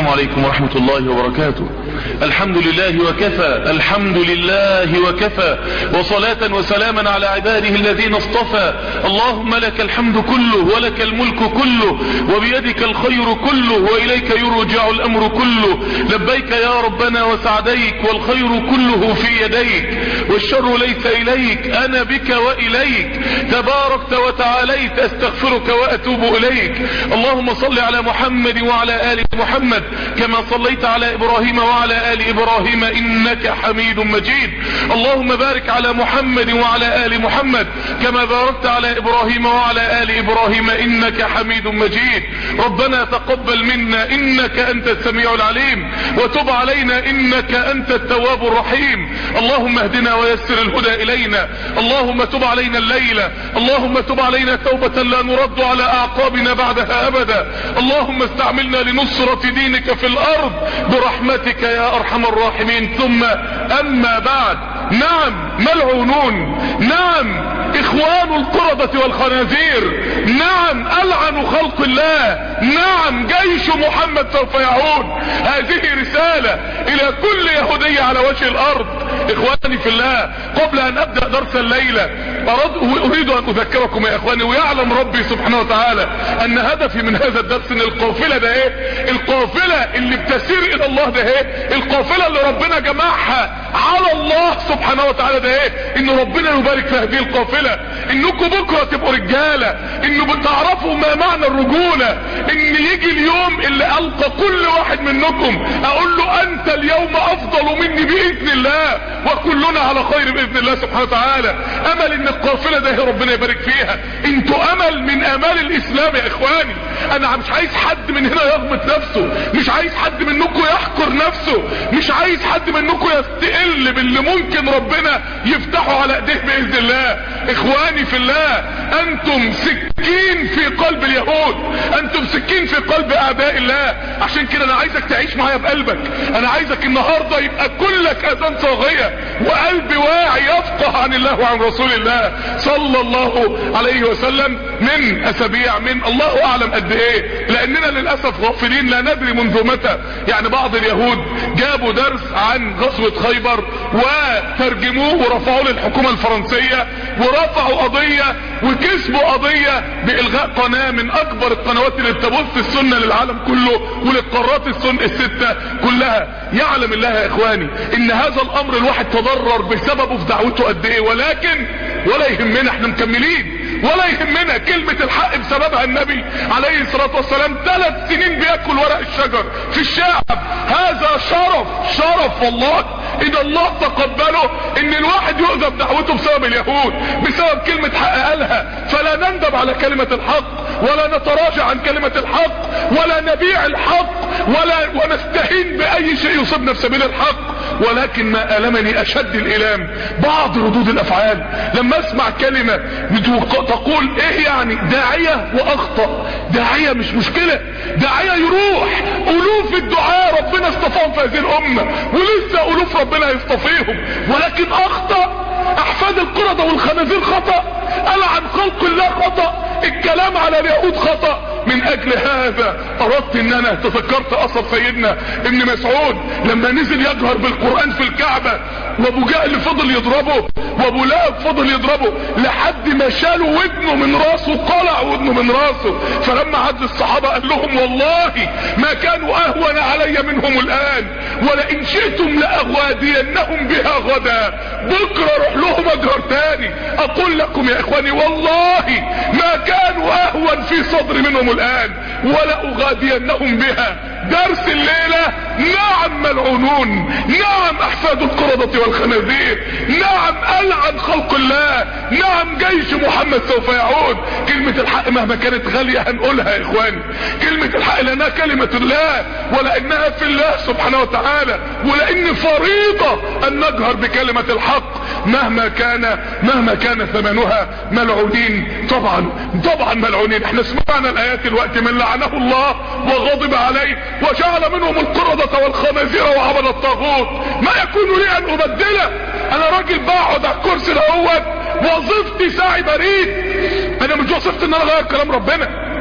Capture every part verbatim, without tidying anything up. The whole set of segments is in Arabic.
السلام عليكم ورحمة الله وبركاته. الحمد لله وكفى، الحمد لله وكفى، وصلاة وسلاما على عباده الذين اصطفى. اللهم لك الحمد كله ولك الملك كله وبيدك الخير كله وإليك يرجع الأمر كله. لبيك يا ربنا وسعديك، والخير كله في يديك والشر ليس إليك، أنا بك وإليك تباركت وتعاليت، أستغفرك وأتوب إليك. اللهم صل على محمد وعلى آل محمد كما صليت على إبراهيم وعلى آل إبراهيم إنك حميد مجيد. اللهم بارك على محمد وعلى آل محمد كما باركت على إبراهيم وعلى آل إبراهيم إنك حميد مجيد. ربنا تقبل منا إنك أنت السميع العليم، وتب علينا إنك أنت التواب الرحيم. اللهم اهدنا ويسر الهدى إلينا، اللهم تب علينا الليلة، اللهم تب علينا توبة لا نرد على أعقابنا بعدها أبدا. اللهم استعملنا لنصرة دينك في الأرض برحمتك يا أرحم الراحمين. ثم أما بعد، نعم ملعونون، نعم إخوان القردة والخنازير، نعم ألعن خلق الله، نعم جيش محمد سوف يعود. هذه رسالة إلى كل يهودية على وجه الأرض. إخواني في الله، قبل أن أبدأ درس الليلة أريد أن أذكركم يا إخواني، ويعلم ربي سبحانه وتعالى أن هدفي من هذا الدرس أن القافلة ده إيه؟ القافلة اللي بتسير إلى الله ده إيه؟ القافلة اللي ربنا جمعها على الله سبحانه وتعالى ده إيه؟ إن ربنا يبارك في هذه القافلة، إنكم بكرة تبقوا رجالة، إنه بتعرفوا ما معنى الرجولة، إن يجي اليوم اللي ألقى كل واحد منكم أقول له أنت اليوم أفضل مني بإذن الله، وكلنا على خير بإذن الله سبحانه وتعالى. أمل إن القافلة ده ربنا يبارك فيها. انتوا أمل من أمال الإسلام يا إخواني. أنا مش عايز حد من هنا يغمط نفسه، مش عايز حد منكم يحقر نفسه، مش عايز حد منكم يستقل باللي ممكن ربنا يفتحه على ايديه بإذن الله. إخواني في الله، أنتم سكين في قلب اليهود، أنتم سكين في قلب أعداء الله. عشان كده أنا عايزك تعيش معايا بقلبك، أنا عايزك النهاردة يبقى كلك أذان صاغية وقلب واعي يفقه عن الله وعن رسول الله صلى الله عليه وسلم. من أسابيع، من الله أعلم قد إيه، لأننا للأسف غافلين لا ندري منذ متى. يعني بعض اليهود جابوا درس عن غزوة خيبر وترجموه ورفعوه للحكومة الفرنسية، ورفعوا قضية وكسبوا قضية بإلغاء قناة من أكبر القنوات اللي بتبث السنة للعالم كله وللقارات السنة الستة كلها. يعلم الله يا إخواني إن هذا الأمر الواحد تضرر بسببه في دعوته قد إيه، ولكن ولا يهمنا، احنا مكملين، ولا يهمنا. كلمة الحق بسببها النبي عليه الصلاة والسلام ثلاث سنين بيأكل ورق الشجر في الشعب. هذا شرف، شرف والله إن الله تقبله إن الواحد يؤذى بدعوته بسبب اليهود، بسبب كلمة حق قالها. فلا نندب على كلمة الحق، ولا نتراجع عن كلمة الحق، ولا نبيع الحق، ولا ونستهين بأي شيء يصيبنا في سبيل الحق. ولكن ما ألمني أشد الإلام بعض ردود الأفعال. لما أسمع كلمة تقول إيه يعني داعية وأخطأ، داعية مش مشكلة، داعية يروح ألوف الدعاء ربنا اصطفاهم في هذه الأمة، ولسه ألوف ربنا يصطفيهم، ولكن أخطأ. أحفاد القردة والخنازير خطأ، ألعن خلق الله خطأ، الكلام على اليهود خطأ. من اجل هذا اردت ان انا تذكرت اثر سيدنا ابن مسعود لما نزل يجهر بالقرآن في الكعبة، وابو جهل فضل يضربه، وابو لهب فضل يضربه لحد ما شالوا ودنه من راسه، قلع ودنه من راسه. فلما عد الصحابة قال لهم والله ما كانوا اهون علي منهم الان، ولئن شئتم لاغوادينهم بها غدا. بكرة روح لهم اجهر تاني. اقول لكم يا اخواني والله ما كانوا اهون في صدر منهم الان، ولا اغادينهم بها. درس الليلة، نعم ملعونون، نعم احفاد القردة والخنازير، نعم العن خلق الله، نعم جيش محمد سوف يعود. كلمة الحق مهما كانت غالية هنقولها يا اخواني. كلمة الحق لانها كلمة الله، ولانها في الله سبحانه وتعالى، ولان فريضة ان نجهر بكلمة الحق مهما كان مهما كان ثمنها. ملعونين طبعا، طبعا ملعونين. احنا سمعنا الايات الوقت من لعنه الله وغضب عليه وجعل منهم القردة والخنازير وعبد الطاغوت. ما يكون لي ان ابدله، انا راجل بقعد على الكرسي الاول، وظيفتي ساعي بريد، انا مش وظيفتي ان انا اغير كلام ربنا.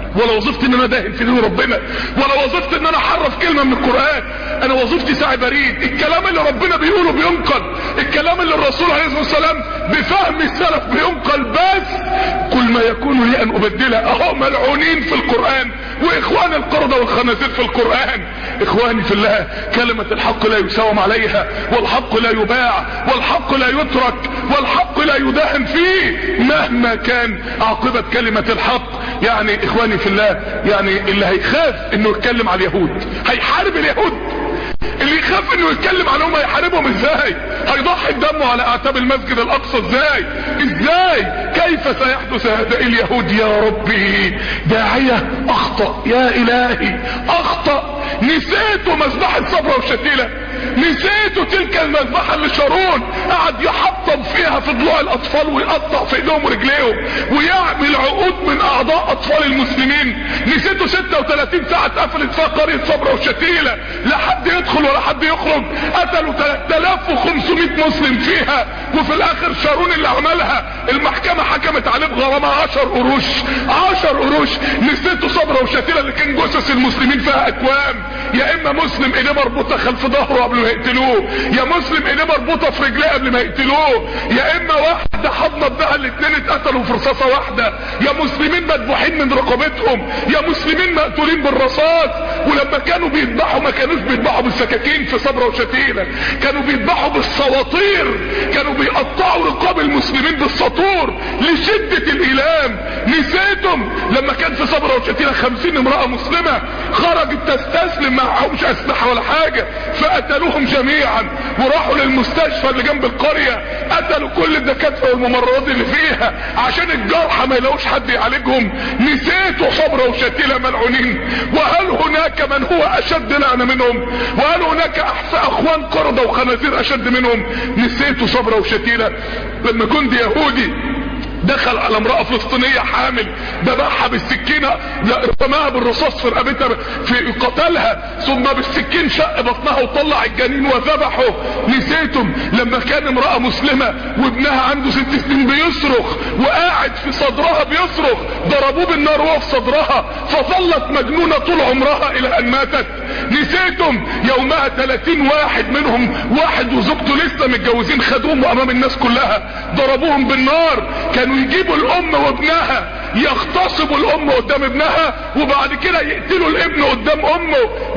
ولا وظيفتي ان انا داهن في دين ربنا، ولا وظيفتي ان انا احرف كلمة من القرآن. انا وظيفتي ساعي بريد. الكلام اللي ربنا بيقوله بينقل، الكلام اللي الرسول عليه الصلاة والسلام بفهم السلف بينقل. بس كل ما يكون لي ان ابدله. اهو ملعونين في القرآن، واخوان القردة والخنازير في القرآن. اخواني في الله، كلمة الحق لا يساوم عليها، والحق لا يباع، والحق لا يترك، والحق لا يداهن فيه مهما كان عاقبة كلمة الحق. يعني اخواني في الله، يعني اللي هيخاف انه يتكلم على اليهود هيحارب اليهود. اللي يخاف انه يتكلم عنهم هيحاربهم ازاي؟ هيضحي بدمه على اعتاب المسجد الاقصى ازاي؟ ازاي؟ كيف سيحدث هذا اليهود يا ربي؟ داعية اخطأ، يا الهي اخطأ. نسيتوا مذبحة صبرا وشتيلة؟ نسيتوا تلك المذبحة اللي شارون قعد يحطم فيها في ضلوع الاطفال ويقطع في ايديهم ورجليهم ويعمل عقود من اعضاء اطفال المسلمين؟ نسيتوا ستة وثلاثين ساعة اتقفلت فيها قرية صبرا وشتيلة، لا حد يدخل ولا حد يخرج، قتلوا ثلاثة آلاف وخمسمائة مسلم فيها، وفي الاخر شارون اللي عملها المحكمة حكمت عليه بغرامة عشر قروش. عشر قروش. نسيتوا صبرا وشتيلة اللي كان جثث المسلمين فيها اكوام، يا اما مسلم ايديه مربوطة خلف ظهره قبل ما يقتلوه، يا مسلم ايديه مربوطة في رجليه قبل ما يقتلوه، يا اما واحدة حضنة بها الاثنين اتقتلوا في رصاصة واحدة، يا مسلمين مذبوحين من رقبتهم، يا مسلمين مقتولين بالرصاص. ولما كانوا بيذبحوا ما كانوش بيذبحوا بالسكاكين في صبرا وشتيلة، كانوا بيذبحوا بالسواطير، كانوا بيقطعوا رقاب المسلمين بالسطور لشدة الإيلام. نسيتم لما كان في صبرا وشتيلة خمسين امرأة مسلمة خرجت تستسلم، معهمش اسلحة ولا حاجة، فقتلوهم جميعا وراحوا للمستشفى اللي جنب القرية، قتلوا كل الدكاترة والممرضات اللي فيها عشان الجرحى ما يلاقوش حد يعالجهم. نسيتوا صبرا وشتيلة ملعونين؟ وهل هناك من هو اشد لعنة منهم؟ وهل هناك اخوان قردة وخنازير اشد منهم؟ نسيتوا صبرا وشتيلة لما جندي يهودي دخل على امرأة فلسطينية حامل، ذبحها بالسكينة، رماها بالرصاص في رقبتها، في قتلها، ثم بالسكين شق بطنها وطلع الجنين وذبحه؟ نسيتم لما كان امرأة مسلمة وابنها عنده ست سنين بيصرخ وقاعد في صدرها بيصرخ، ضربوه بالنار وهو في صدرها فظلت مجنونة طول عمرها الى ان ماتت؟ نسيتم يومها ثلاثين واحد منهم واحد وزوجته لسه متجوزين خدوهم امام الناس كلها ضربوهم بالنار، كانوا يجيبوا الام وابنها يغتصبوا الام قدام ابنها وبعد كده يقتلوا الابن قدام امه.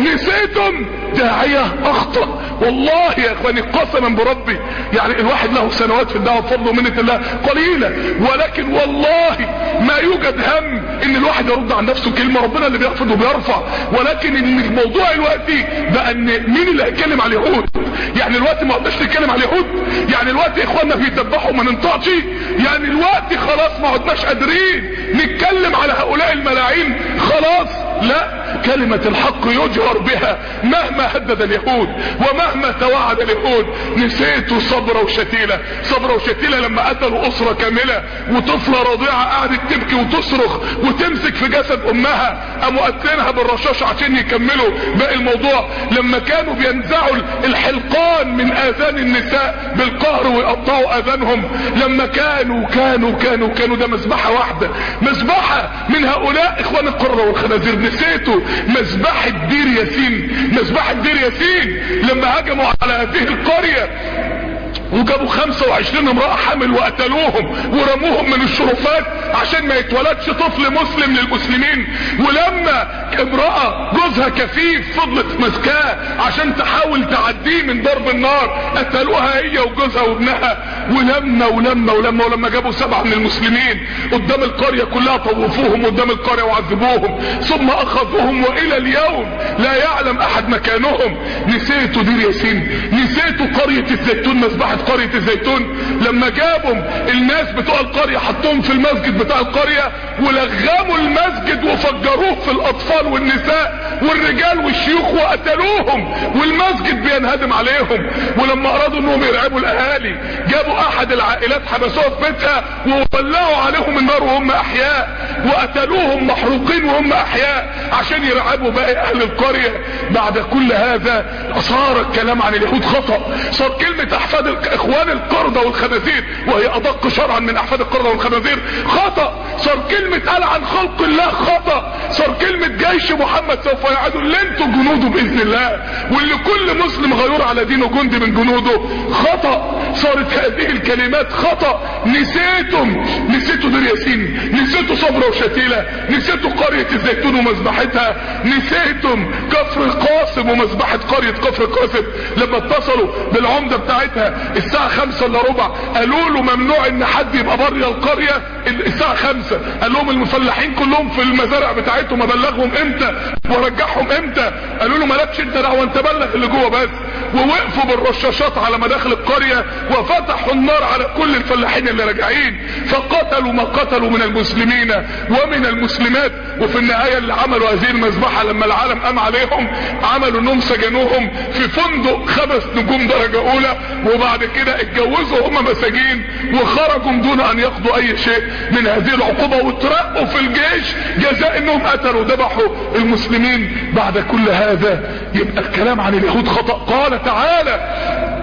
نسيتم؟ داعية اخطأ والله يا اخواني قسما بربي. يعني الواحد له سنوات في الدعوة بفضل ومنة الله قليلة، ولكن والله ما يوجد هم ان الواحد يرد عن نفسه كلمة، ربنا اللي بيخفض وبيرفع. ولكن ان الموضوع الوقتي بقى ان مين اللي هيتكلم على اليهود؟ يعني الوقت ما قدناش نتكلم على اليهود؟ يعني الوقت اخواننا بيتذبحوا وما ننطقش؟ يعني الوقت خلاص ما عدناش قادرين نتكلم على هؤلاء الملاعين؟ خلاص لا، كلمة الحق يجهر بها مهما هدد اليهود ومهما توعد اليهود. نسيتوا صبرا وشتيلة؟ صبرا وشتيلة لما قتلوا اسرة كاملة وطفلة رضيعة قعدت تبكي وتصرخ وتمسك في جسد امها، قاموا قتلينها بالرشاش عشان يكملوا باقي الموضوع. لما كانوا بينزعوا الحلقان من اذان النساء بالقهر ويقطعوا اذانهم، لما كانوا كانوا كانوا كانوا ده مذبحة واحدة، مذبحة من هؤلاء اخوان القردة والخنازير. نسيتوا مذبحة دير ياسين؟ مذبحة دير ياسين لما هجموا على هذه القرية وجابوا خمسة وعشرين امرأة حامل وقتلوهم ورموهم من الشرفات عشان ما يتولدش طفل مسلم للمسلمين. ولما امرأة جوزها كفيف فضلت مسكاه عشان تحاول تعديه من ضرب النار، قتلوها هي وجوزها وابنها. ولما ولما ولما ولما جابوا سبعة من المسلمين قدام القرية كلها، طوفوهم قدام القرية وعذبوهم ثم اخذوهم والى اليوم لا يعلم احد مكانهم. نسيتوا دير ياسين؟ نسيتوا قرية الزيتون؟ مذبحة قرية الزيتون لما جابوا الناس بتوع القرية حطوهم في المسجد بتاع القرية ولغموا المسجد وفجروه في الاطفال والنساء والرجال والشيوخ وقتلوهم والمسجد بينهدم عليهم. ولما ارادوا انهم يرعبوا الاهالي جابوا احد العائلات حبسوها في بيتها وولعوا عليهم النار وهم احياء وقتلوهم محروقين وهم احياء عشان يرعبوا باقي اهل القرية. بعد كل هذا صار الكلام عن اليهود خطأ، صار كلمة احفاد يا اخوان القردة والخنازير، وهي ادق شرعا من احفاد القردة والخنازير، خطأ. صار كلمة قال عن خلق الله خطأ. صار كلمة جيش محمد سوف يعادوا اللي انتوا جنوده باذن الله، واللي كل مسلم غيور على دينه جندي من جنوده خطأ. صارت هذه الكلمات خطأ. نسيتم نسيتوا دير ياسين، نسيتوا صبرا وشتيلة، نسيتوا قرية الزيتون ومذبحتها، نسيتم كفر القاسم ومذبحة قرية كفر القاسم. لما اتصلوا بالعمدة بتاعتها الساعة خمسة الا ربع قالوا له ممنوع ان حد يبقى بره القرية الساعة خمسة. قال لهم المفلحين كلهم في المزارع بتاعتهم ابلغهم امتى وارجعهم امتى؟ قالوا له مالكش انت دعوة، انت بلغ اللي جوه بس. ووقفوا بالرشاشات على مداخل القرية وفتحوا النار على كل الفلاحين اللي راجعين، فقتلوا ما قتلوا من المسلمين ومن المسلمات. وفي النهاية اللي عملوا هذه المذبحة لما العالم قام عليهم عملوا انهم سجنوهم في فندق خمس نجوم درجة اولى، وبعد كده اتجوزوا هم مساجين وخرجوا دون ان يقضوا اي شيء من هذه العقوبة، وترقوا في الجيش جزاء انهم قتلوا وذبحوا المسلمين. بعد كل هذا يبقى الكلام عن اليهود خطأ. قال تعالى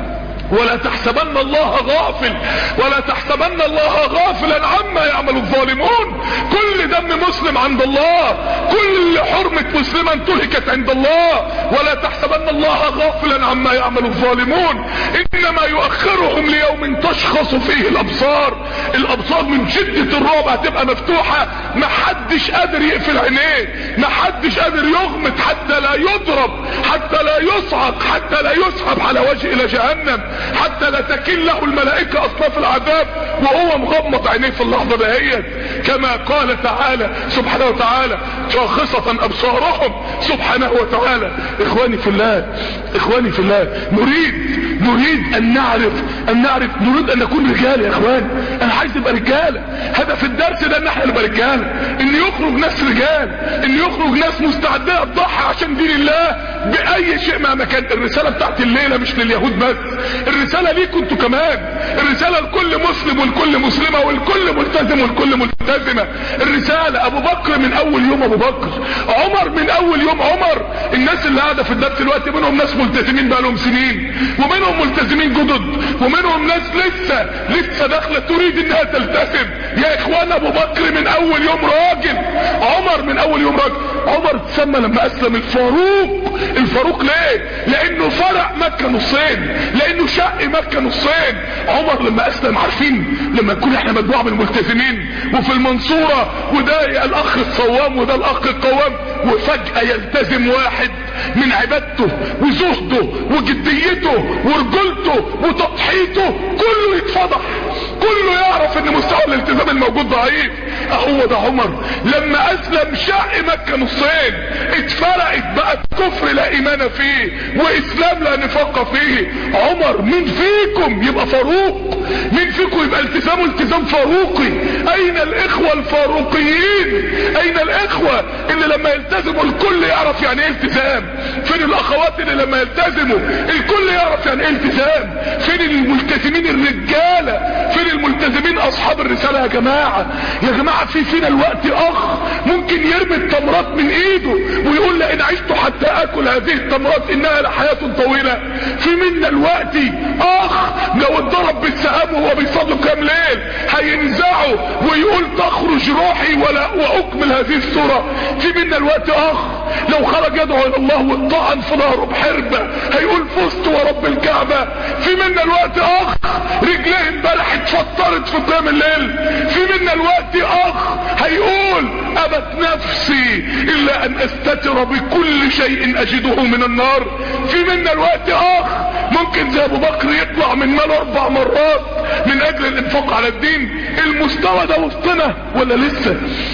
ولا تحسبن الله غافل ولا تحسبن الله غافلا عما يعمل الظالمون. كل دم مسلم عند الله، كل حرمة مسلمة انتهكت عند الله. ولا تحسبن الله غافلا عما يعمل الظالمون انما يؤخرهم ليوم تشخص فيه الابصار. الابصار من شدة الرعب هتبقى مفتوحة، محدش قادر يقفل عينيه، محدش قادر يغمض حتى لا يضرب، حتى لا يصعق، حتى لا يسحب على وجه الى جهنم، حتى لا تكل له الملائكة اصناف العذاب وهو مغمض عينيه في اللحظة دهيت. كما قال تعالى سبحانه وتعالى شاخصة ابصارهم سبحانه وتعالى. اخواني في الله، اخواني في الله، نريد نريد ان نعرف ان نعرف نريد ان نكون رجال. يا اخوان انا عايز ابقى رجالة. هدف الدرس ده ان احنا نبقى رجالة، ان يخرج ناس رجال، ان يخرج ناس مستعدة تضحي عشان دين الله باي شيء مهما كان. الرسالة بتاعت الليلة مش لليهود بس، الرسالة ليكم انتوا كمان، الرسالة لكل مسلم والكل مسلمة والكل ملتزم والكل ملتزمة. الرسالة ابو بكر من اول يوم ابو بكر، عمر من اول يوم عمر. الناس اللي قاعدة في الدرس دلوقتي منهم ناس ملتزمين بقالهم سنين، ومنهم ملتزمين جدد، ومنهم ناس لسه لسه داخلة تريد انها تلتزم. يا اخوان ابو بكر من اول يوم راجل، عمر من اول يوم راجل. عمر تسمى لما اسلم الفاروق. الفاروق ليه؟ لانه فرع مكة نصين، لانه شق مكة نصين. عمر لما اسلم، عارفين لما نكون احنا مجموعة من الملتزمين وفي المنصورة وده الاخ الصوام وده الاخ القوام، وفجأة يلتزم واحد من عبادته وزهده وجديته ورجلته وتضحيته كله يتفضح، كله يعرف ان مستوى الالتزام الموجود ضعيف. اهو ده عمر لما اسلم شق مكة نصين، اتفرقت بقت كفر لا ايمان فيه واسلام لا نفاق فيه. عمر مين فيكم يبقى فاروق؟ مين فيكم يبقى التزامه التزام فاروقي؟ اين الاخوة الفاروقيين؟ اين الاخوة اللي لما يلتزموا الكل يعرف يعني ايه التزام؟ فين الاخوات اللي لما يلتزموا الكل يعرف يعني ايه التزام؟ فين الملتزمين الرجالة؟ فين الملتزمين اصحاب الرسالة؟ يا جماعة يا جماعة في فينا الوقت اخ ممكن يرمي التمرات من ايده ويقول لئن عشت حتى اكل هذه التمرات انها لحياة طويلة. في منا الوقت اخ لو اتضرب بالسهام وهو بيصلي كام ليل هينزعه ويقول تخرج روحي ولا واكمل هذه السورة. في منا الوقت اخ لو خرج يدعو الى الله والطعن في ظهره بحربة هيقول فزت ورب الكعبة. في منا الوقت اخ رجليه امبارح اتفطرت في قيام الليل. في منا الوقت اخ هيقول ابت نفسي الا ان استتر بكل شيء اجده من النار. في منا الوقت اخ ممكن زي ابو بكر يطلع من ماله اربع مرات من اجل الانفاق على الدين. المستوى ده وسطنا ولا لسه؟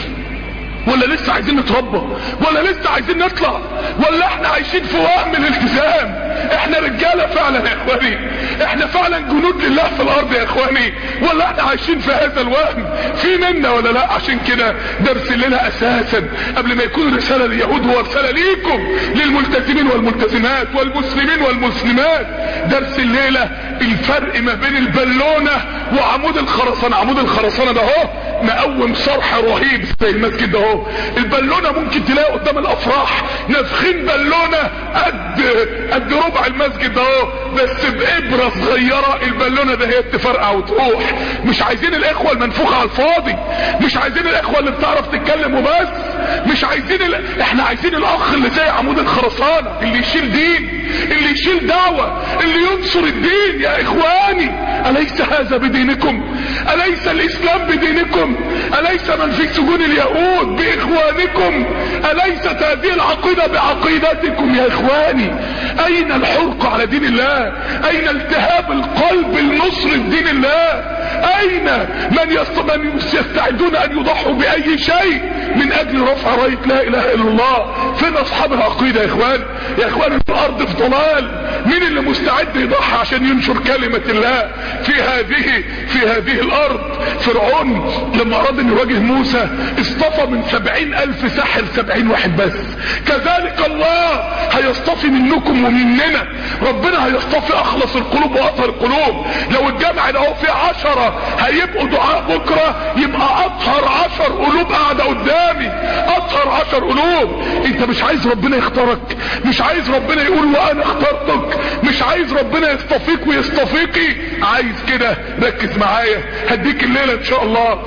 ولا لسه عايزين نتربى؟ ولا لسه عايزين نطلع؟ ولا احنا عايشين في وهم الالتزام؟ احنا رجالة فعلا يا اخواني؟ احنا فعلا جنود لله في الارض يا اخواني؟ ولا احنا عايشين في هذا الوهم؟ في منا ولا لا؟ عشان كده درس الليلة اساسا قبل ما يكون رسالة لليهود هو رسالة ليكم للملتزمين والملتزمات والمسلمين والمسلمات. درس الليلة الفرق ما بين البالونة وعمود الخرسانة. عمود الخرسانة ده اهو مقوم صرح رهيب زي المسجد ده اهو. البالونه ممكن تلاقي قدام الافراح نافخين بالونه قد قد ربع المسجد ده اهو، بس بابره صغيره البالونه ده هي تفرقع وتروح. مش عايزين الاخوه المنفوخه على الفاضي، مش عايزين الاخوه اللي بتعرف تتكلم وبس، مش عايزين ال... احنا عايزين الاخ اللي زي عمود الخرسانه، اللي يشيل دين، اللي يشيل دعوه، اللي ينصر الدين. يا اخواني اليس هذا بدينكم؟ اليس الاسلام بدينكم؟ اليس من في سجون اليهود باخوانكم؟ اليست هذه العقيده بعقيدتكم؟ يا اخواني اين الحرق على دين الله؟ اين التهاب القلب لنصر دين الله؟ اين من, يست... من يستعدون ان يضحوا باي شيء من اجل رفع رايه لا اله الا الله؟ فين اصحاب العقيده يا اخوان؟ يا اخوان الارض في ضلال. مين اللي مستعد يضحي عشان ينشر كلمه الله في هذه في هذه الارض؟ فرعون لما اراد ان يواجه موسى اصطفى من سبعين الف ساحر سبعين واحد بس. كذلك الله هيصطفي منكم ومننا، ربنا هيصطفي اخلص القلوب واطهر القلوب. لو الجامع ده هو فيه عشرة هيبقوا دعاء بكرة، يبقى اطهر عشر قلوب قاعدة قدامي، اطهر عشر قلوب. انت مش عايز ربنا يختارك؟ مش عايز ربنا يقول وانا اخترتك؟ مش عايز ربنا يصطفيك ويصطفيكي؟ عايز كده؟ ركز معايا، هديك الليلة ان شاء الله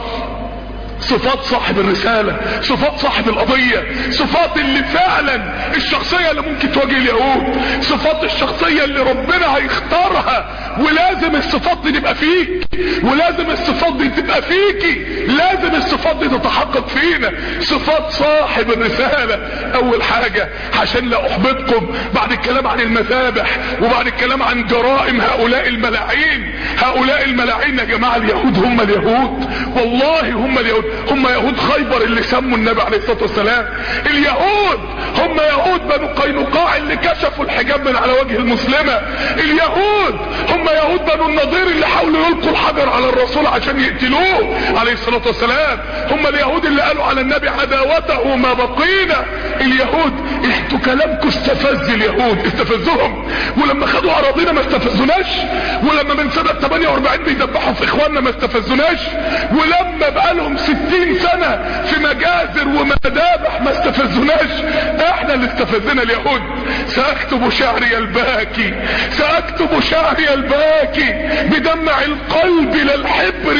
صفات صاحب الرسالة، صفات صاحب القضية، صفات اللي فعلا الشخصية اللي ممكن تواجه اليهود، صفات الشخصية اللي ربنا هيختارها. ولازم الصفات دي تبقى فيك، ولازم الصفات دي تبقى فيكي، لازم الصفات دي تتحقق فينا. صفات صاحب الرسالة اول حاجة، عشان لا احبطكم بعد الكلام عن المذابح وبعد الكلام عن جرائم هؤلاء الملاعين. هؤلاء الملاعين يا جماعة اليهود هم اليهود، والله هم اليهود، هم يهود خيبر اللي سموا النبي عليه الصلاة والسلام. اليهود هم يهود بنو قينقاع اللي كشفوا الحجاب من على وجه المسلمة. اليهود هم يهود بنو النضير اللي حاولوا يلقوا الحجر على الرسول عشان يقتلوه عليه الصلاة والسلام. هم اليهود اللي قالوا على النبي عداوته ما بقينا. اليهود انتوا كلامكم استفز اليهود، استفزهم. ولما خدوا اراضينا ما استفزوناش، ولما من سنة ثمانية واربعين بيدبحوا في اخواننا ما استفزوناش، ولما بقالهم ستين سنة في مجازر ومذابح ما استفزوناش. احنا اللي استفزنا اليهود. ساكتب شعري الباكي، ساكتب شعري الباكي بدمع القلب للحبر،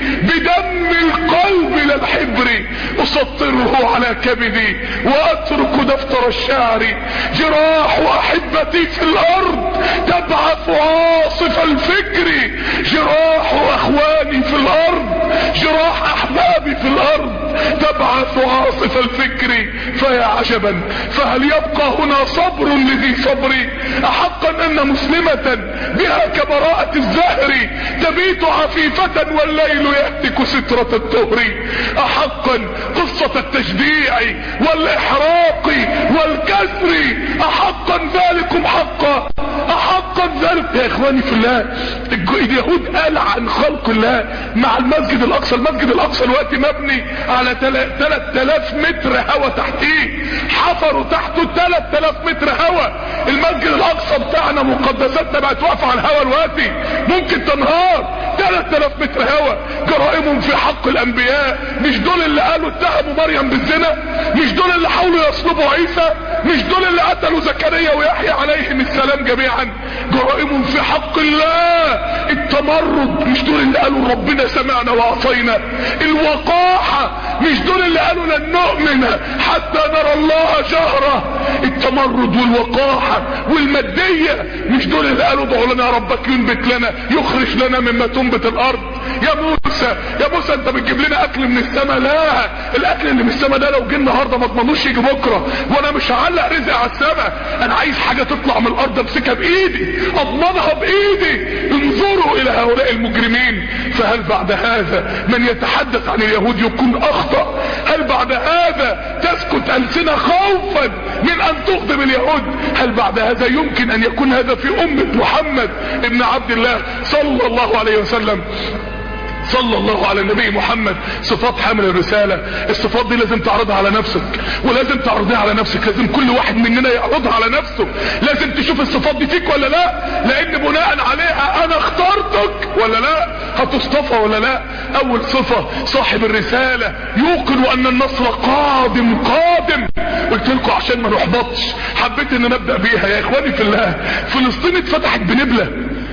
بدم القلب للحبر اسطره على كبدي واترك دفتر الشعر. جراح احبتي في الارض تبعث عاصف الفكر، جراح اخواني في الارض، جراح احبابي في الارض تبعث عاصف الفكر. فيا عجبا، فهل يبقى هنا صبر لذي صبري؟ احقا ان مسلمة بها كبراءة الزهر تبيت عفيفة والليل يهتك سترة الطهر. احقا قصة التشجيع والاحراق والكسر، احقا ذلكم حقا، احقا ذلك. يا اخواني في الله، اليهود قال عن خلق الله مع المسجد الاقصى. المسجد الاقصى الوقت مبني على ثلاث آلاف متر هوا تحتيه، حفروا تحته ثلاث آلاف متر هوا. المسجد الاقصى بتاعنا مقدساتنا بقت واقفه على الهوا الوقتي، ممكن تنهار. ثلاث آلاف متر هوا. جرائمهم في حق الانبياء، مش دول اللي قالوا اتهموا مريم بالزنا؟ مش دول اللي حاولوا يصلبوا عيسى؟ مش دول اللي قتلوا زكريا ويحيى عليهم السلام جميعا؟ جرائمهم في حق الله. التمرد، مش دول اللي قالوا ربنا سمعنا وعصينا؟ الوقاحة، مش دول اللي قالوا لن نؤمن حتى نرى الله جهرة؟ التمرد والوقاحة والمادية، مش دول اللي قالوا ادعوا لنا ربك ينبت لنا يخرج لنا مما تنبت الارض؟ يا موسى يا موسى انت بتجيب لنا اكل من السماء؟ لا، الاكل اللي من السماء ده لو جه النهارده ما اضمنوش يجي بكره، وانا مش هعلق رزق على السماء. انا عايز حاجه تطلع من الارض امسكها بايدي، اضمنها بايدي. انظروا الى هؤلاء المجرمين. فهل بعد هذا من يتحدث عن اليهود يكون اخطأ؟ هل بعد هذا تسكت ألسنة خوفا من ان تغضب اليهود؟ هل بعد هذا يمكن ان يكون هذا في امة محمد ابن عبد الله صلى الله عليه وسلم؟ صلى الله على النبي محمد. صفات حامل الرسالة، الصفات دي لازم تعرضها على نفسك، ولازم تعرضها على نفسك. لازم كل واحد مننا يعرضها على نفسه. لازم تشوف الصفات دي فيك ولا لا، لان بناء عليها انا اخترتك ولا لا، هتصطفى ولا لا؟ اول صفة صاحب الرسالة يوقن ان النصر قادم قادم. قلت لكم عشان ما نحبطش حبيت ان نبدأ بيها يا اخواني في الله. فلسطين اتفتحت بنبلة.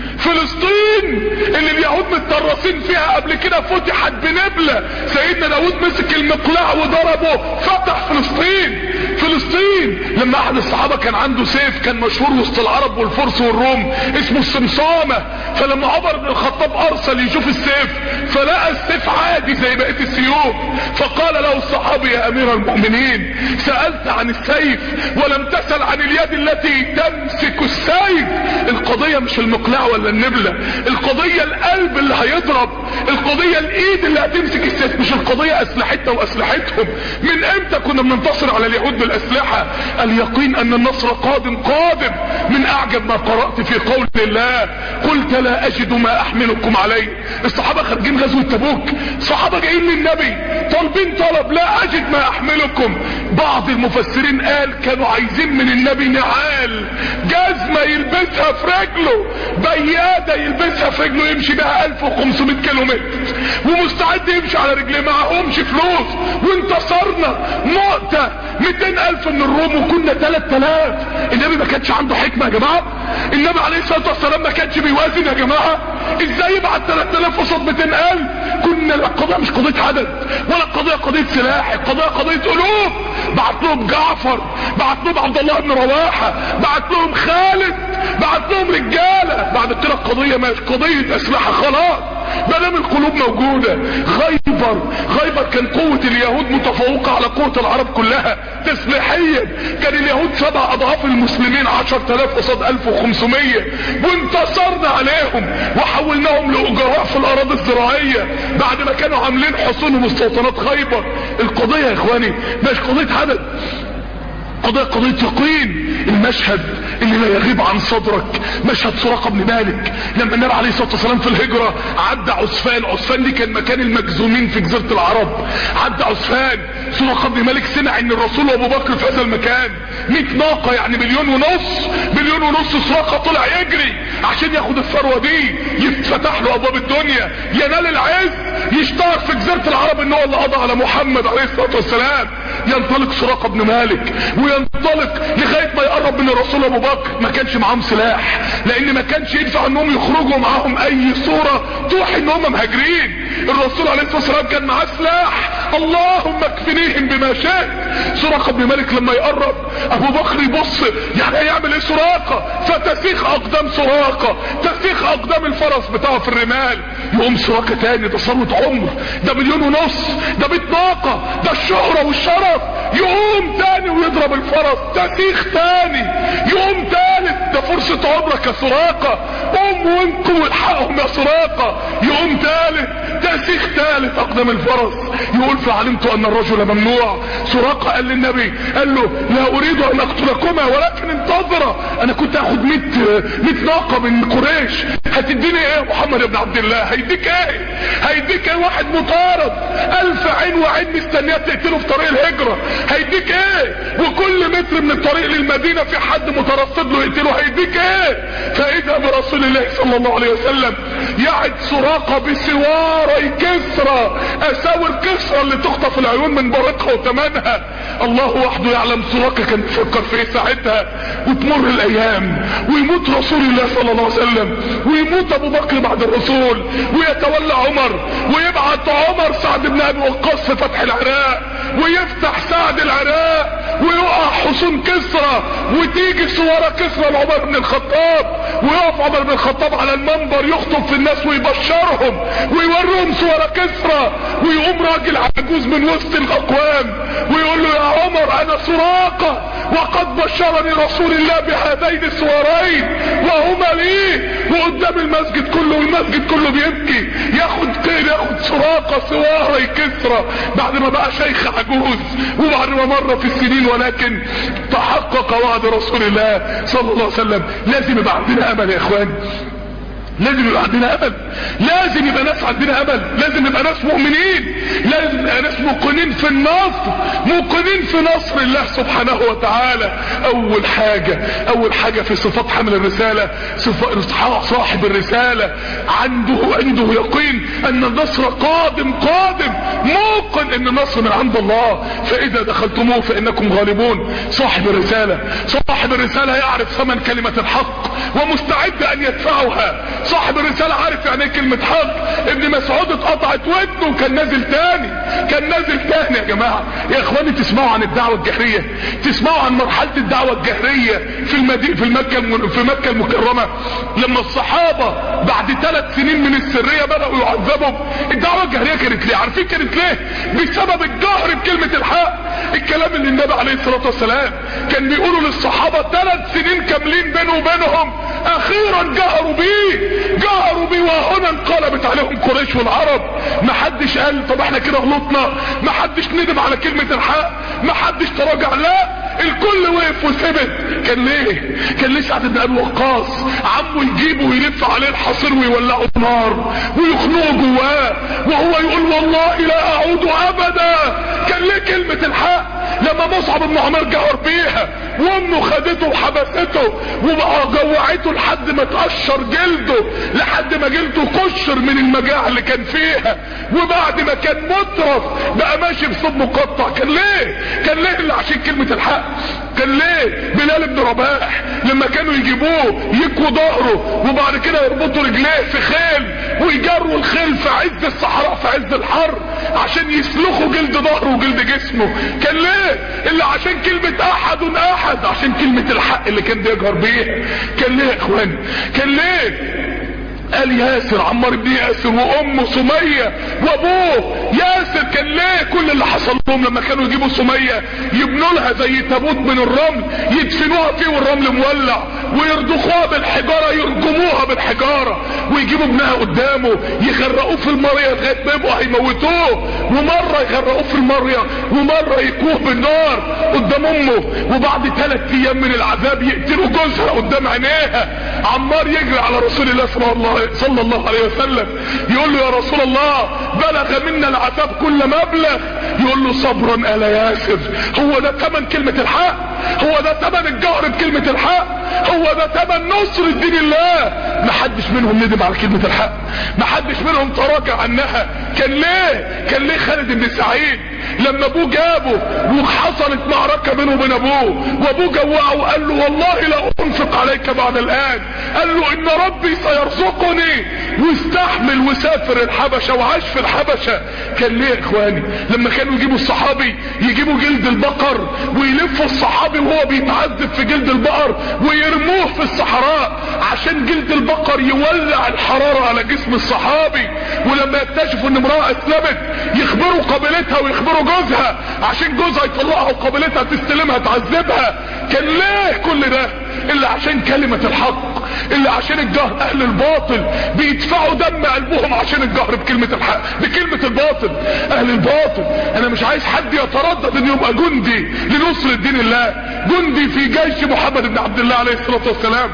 فلسطين اللي اليهود متطرسين فيها قبل كده فتحت بنبلة. سيدنا داود مسك المقلاع وضربه فتح فلسطين. فلسطين لما احد الصحابة كان عنده سيف كان مشهور وسط العرب والفرس والروم اسمه السمسامة، فلما عمر بن الخطاب ارسل يشوف السيف فلقى السيف عادي زي بقية السيوف، فقال له الصحابي يا امير المؤمنين سألت عن السيف ولم تسأل عن اليد التي تمسك السيف. القضية مش المقلاع ولا النبلة، القضية القلب اللي هيضرب، القضية الايد اللي هتمسك السيف، مش القضية اسلحتنا واسلحتهم. من امتى كنا بننتصر على اليهود بالاسلحة؟ اليقين ان النصر قادم قادم. من اعجب ما قرأت في قول الله قلت لا اجد ما احملكم عليه. الصحابة خارجين غزوة تبوك، صحابة جايين للنبي طالبين طلب لا اجد ما احملكم. بعض المفسرين قال كانوا عايزين من النبي نعال، جزمة يلبسها في رجله، بيادة يلبسها في رجله يمشي بها الف وخمسمائة كيلو متر، ومستعد يمشي على رجليه، معهمش فلوس. وانتصرنا مؤتة مئتين الف من الروم وكنا ثلاثة آلاف. النبي ما كانش عنده حكمة يا جماعة؟ النبي عليه الصلاة والسلام ما كانش بيوازن يا جماعة؟ ازاي يبعت ثلاثة آلاف قصاد مئتين الف؟ كنا القضية مش قضية عدد ولا القضية قضية سلاح، القضية قضية قلوب. بعت لهم جعفر، بعت لهم عبد الله بن رواحة، بعت لهم خالد، بعت لهم رجالة. بعد كده القضية مش قضية اسلحة خلاص، ما دام القلوب موجودة. خيبر خيبر كان قوة اليهود متفوقة على قوة العرب كلها تسليحيا. كان اليهود سبع اضعاف المسلمين، عشرة آلاف قصاد الف وخمسمائة، وانتصرنا عليهم وحولناهم لأجراء في الاراضي الزراعية بعد ما كانوا عاملين حصون ومستوطنات خيبر. القضية يا اخواني مش قضية عدد، قضية قضية يقين. المشهد اللي لا يغيب عن صدرك مشهد سراقة بن مالك لما النبي عليه الصلاة والسلام في الهجرة عدى عسفان. عسفان دي كان مكان المجزومين في جزيرة العرب. عدى عسفان، سراقة بن مالك سمع ان الرسول وابو بكر في هذا المكان. مئة ناقة يعني مليون ونص، مليون ونص. سراقة طلع يجري عشان ياخد الثروة دي، يتفتح له ابواب الدنيا، ينال العز، يشتهر في جزيرة العرب ان هو اللي قضى على محمد عليه الصلاة والسلام. ينطلق سراقة بن مالك وينطلق لغاية ما يقرب من الرسول ابو بكر. ما كانش معاهم سلاح لان ما كانش ينفع انهم يخرجوا معاهم اي صورة توحي ان هم مهاجرين. الرسول عليه الصلاة والسلام كان معاه سلاح، اللهم اكفنيهم بما شئت. سراقة بن مالك لما يقرب ابو بكر يبص يعني هيعمل ايه سراقة؟ فتسيخ اقدام سراقة، تسيخ اقدام الفرس بتاعه في الرمال. يقوم سراقة تاني، ده ثروة عمر، ده مليون ونص، ده مئة ناقة، ده الشهرة والشرف. يقوم تاني ويضرب الفرس، تسيخ تاني. يقوم تالت، ده فرصة عمرك يا سراقة، قوم وانقوا والحقهم يا سراقة. يقوم تالت، تسيخ تالت اقدام الفرس. يقول فعلمت ان الرجل ممنوع. سراقة قال للنبي، قال له لا اريد ان اقتلكما ولكن انتظر، انا كنت اخد مئة ناقة من قريش، هتديني ايه يا محمد بن عبد الله؟ هيديك ايه؟ هيديك ايه؟ واحد مطارد الف عين وعين مستنيات تقتله في طريق الهجرة، هيديك ايه؟ وكل متر من الطريق للمدينة في حد مترصد له يقتله، هيديك ايه؟ فاذا برسول الله صلى الله عليه وسلم يعد سراقة بسواري كسرى، اساور كسرى اللي تخطف العيون من برقها وتمنها. الله وحده يعلم سراقة كان بيفكر في ايه ساعتها. وتمر الايام ويموت رسول الله صلى الله عليه وسلم، ويموت ابو بكر بعد الرسول، ويتولى عمر، ويبعت عمر سعد بن ابي وقاص في فتح العراق، ويفتح سعد العراق، ويقع حصون كسرى، وتيجي سوارة كسرى لعمر بن الخطاب، ويقف عمر بن الخطاب على المنبر يخطب في الناس ويبشرهم ويوريهم سوارة كسرى. ويقوم راجل عجوز من وسط الاقوام ويقول له يا عمر انا سراقة وقد بشرني رسول الله بهذين السوارين وهما لي. وقدام المسجد كله، والمسجد كله بيبكي، ياخد قيل ياخد سراقة سواري كسرى بعد ما بقى شيخ عجوز وبعد ما مر في السنين، ولكن تحقق وعد رسول الله صلى الله عليه وسلم. لازم يبقى عندنا امل يا اخوان، لازم يبقى عندنا امل، لازم يبقى ناس عندنا امل، لازم يبقى ناس مؤمنين، لازم يبقى ناس موقنين في النصر، موقنين في نصر الله سبحانه وتعالى. اول حاجة اول حاجة في صفات حمل الرسالة، صاحب الرسالة عنده عنده يقين ان النصر قادم قادم، موقن ان النصر من عند الله، فاذا دخلتموه فانكم غالبون. صاحب الرسالة صاحب الرسالة يعرف ثمن كلمة الحق ومستعد ان يدفعها. صاحب الرسالة عارف يعني ايه كلمة حق. ابن مسعود اتقطعت ودنه وكان نازل تاني، كان نازل تاني. يا جماعة يا اخواني، تسمعوا عن الدعوة الجهرية، تسمعوا عن مرحلة الدعوة الجهرية في المدينة في المكة في مكة المكرمة، لما الصحابة بعد ثلاث سنين من السرية بدأوا يعذبوا. الدعوة الجهرية كانت ليه؟ عارفين كانت ليه؟ بسبب الجهر بكلمة الحق. الكلام اللي النبي عليه الصلاة والسلام كان بيقولوا للصحابة ثلاث سنين كاملين بينه وبينهم، اخيرا جهروا بيه جهروا بيه وهنا انقلبت عليهم قريش والعرب. ما حدش قال طب احنا كده غلطنا، ما حدش ندم على كلمة الحق، ما حدش تراجع، لا الكل وقف وثبت. كان ليه؟ كان ليه سعد بن ابي وقاص عمه يجيبه ويلف عليه الحصير ويولعوا نار ويخنقوا جواه وهو يقول والله لا اعود ابدا؟ كان ليه كلمة الحق؟ لما مصعب بن عمير جهر بيها وامه خدته وحبسته وجوعته لحد ما تقشر جلده، لحد ما جلده قشر من المجاعة اللي كان فيها، وبعد ما كان مترف بقى ماشي بصوت مقطع. كان ليه؟ كان ليه اللي عشان كلمة الحق؟ كان ليه بلال بن رباح لما كانوا يجيبوه يكوا ظهره وبعد كده يربطوا رجليه في خيل ويجروا الخيل في عز الصحراء في عز الحر عشان يسلخوا جلد ظهره وجلد جسمه؟ كان ليه؟ اللي عشان كلمة احد احد، عشان كلمة الحق اللي كان بيجهر بيها. كان ليه يا اخواني؟ كان ليه؟ قال ياسر، عمار بن ياسر وامه سمية وابوه ياسر، كان ليه كل اللي حصل لهم لما كانوا يجيبوا سمية يبنوا لها زي تابوت من الرمل يدفنوها فيه والرمل مولع ويرضخوها بالحجارة يرجموها بالحجارة ويجيبوا ابنها قدامه يغرقوه في المرية لغاية ما يبقوا هيموتوه، ومرة يغرقوه في المرية ومرة يكوه بالنار قدام امه، وبعد ثلاث ايام من العذاب يقتلوا جوزها قدام عينيها. عمار يجري على رسول الله صلى الله عليه صلى الله عليه وسلم يقول له يا رسول الله بلغ منا العذاب كل مبلغ. يقول له صبرا آل ياسر، هو ده ثمن كلمة الحق، هو ده ثمن الجهر بكلمة الحق، هو ده ثمن نصر الدين الله. ما حدش منهم ندم على كلمة الحق، ما حدش منهم تراجع عنها. كان ليه؟ كان ليه خالد بن سعيد لما ابوه جابه وحصلت معركة بينه وبين ابوه وابوه جوعه وقال له والله لا انفق عليك بعد الان، قال له ان ربي سيرزقني، واستحمل وسافر الحبشة وعاش في الحبشة. كان ليه يا اخواني؟ لما كانوا يجيبوا الصحابي يجيبوا جلد البقر ويلفوا الصحابي وهو بيتعذب في جلد البقر ويرموه في الصحراء عشان جلد البقر يولع الحرارة على جسم الصحابي، ولما يكتشفوا ان امرأة اسلمت يخبروا قبيلتها ويخبروا جوزها عشان جوزها يطلعها وقبيلتها تستلمها تعذبها. كان ليه كل ده؟ الا عشان كلمة الحق، الا عشان الجهر. اهل الباطل بيدفعوا دم قلبهم عشان الجهر بكلمة الحق بكلمة الباطل. اهل الباطل انا مش عايز حد يتردد ان يبقى جندي لنصر الدين الله، جندي في جيش محمد بن عبد الله عليه الصلاة والسلام.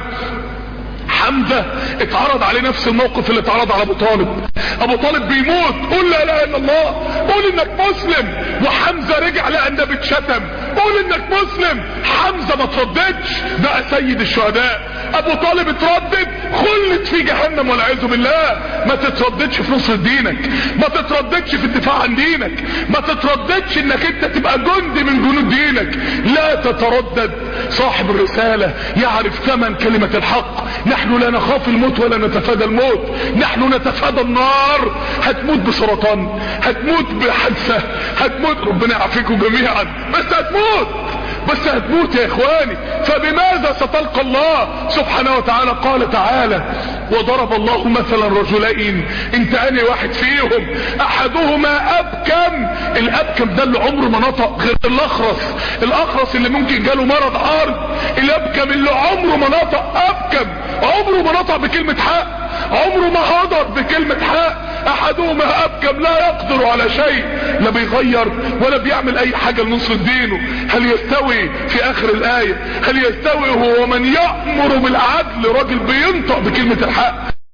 حمزة اتعرض عليه نفس الموقف اللي اتعرض على ابو طالب. ابو طالب بيموت، قول لا اله الا الله، قول انك مسلم. وحمزة رجع لقى النبي اتشتم، قول انك مسلم. حمزة ما ترددش، بقى سيد الشهداء. ابو طالب اتردد، خلد في جهنم والعياذ بالله. ما تترددش في نصر دينك، ما تترددش في الدفاع عن دينك، ما تترددش انك انت تبقى جندي من جنود دينك، لا تتردد. صاحب الرسالة يعرف ثمن كلمة الحق. نحن لا نخاف الموت ولا نتفادى الموت، نحن نتفادى النار. هتموت بسرطان، هتموت بحادثة، هتموت، ربنا يعافيكم جميعا، بس هتموت، بس هتموت يا اخواني. فبماذا ستلقى الله سبحانه وتعالى؟ قال تعالى وضرب الله مثلا رجلين، انت اني واحد فيهم احدهما ابكم. الابكم ده اللي عمره ما نطق غير الاخرس، الاخرس اللي ممكن جاله مرض عارض. الابكم اللي عمره ما نطق، ابكم عمره ما نطق بكلمة حق، عمره ما هدر بكلمة حق. احدهما ابكم لا يقدر على شيء، لا بيغير ولا بيعمل اي حاجة لنصر دينه. هل يستوي في اخر الاية، هل يستوي هو من يأمر بالعدل، راجل بينطق بكلمة الحق،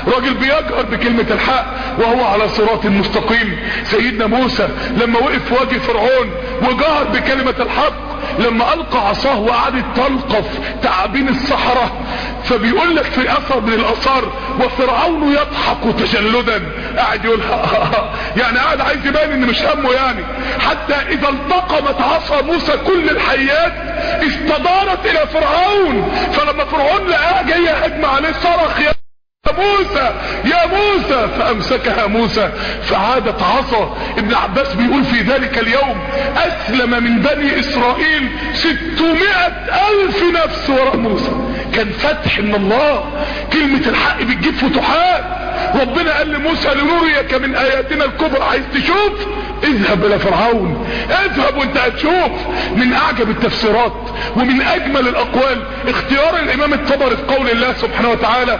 راجل بيجهر بكلمة الحق وهو على صراط مستقيم. سيدنا موسى لما وقف واجه فرعون وجهر بكلمة الحق، لما القى عصاه وقعدت تلقف تعابين الصحراء، فبيقول لك في اثر من الاثار وفرعون يضحك تجلدا، قاعد يقول يعني قاعد عايز يبان ان مش همه يعني. حتى اذا التقمت عصا موسى كل الحيات استدارت الى فرعون، فلما فرعون لقاها جايه هجمه عليه صرخ يا موسى يا موسى فامسكها موسى فعادت عصا. ابن عباس بيقول في ذلك اليوم اسلم من بني اسرائيل ستمائة الف نفس وراء موسى. كان فتح من الله، كلمة الحق بتجيب فتوحات. ربنا قال لموسى لنريك من اياتنا الكبرى، عايز تشوف اذهب الى فرعون، اذهب وانت هتشوف. من اعجب التفسيرات ومن اجمل الاقوال اختيار الامام الطبري في قول الله سبحانه وتعالى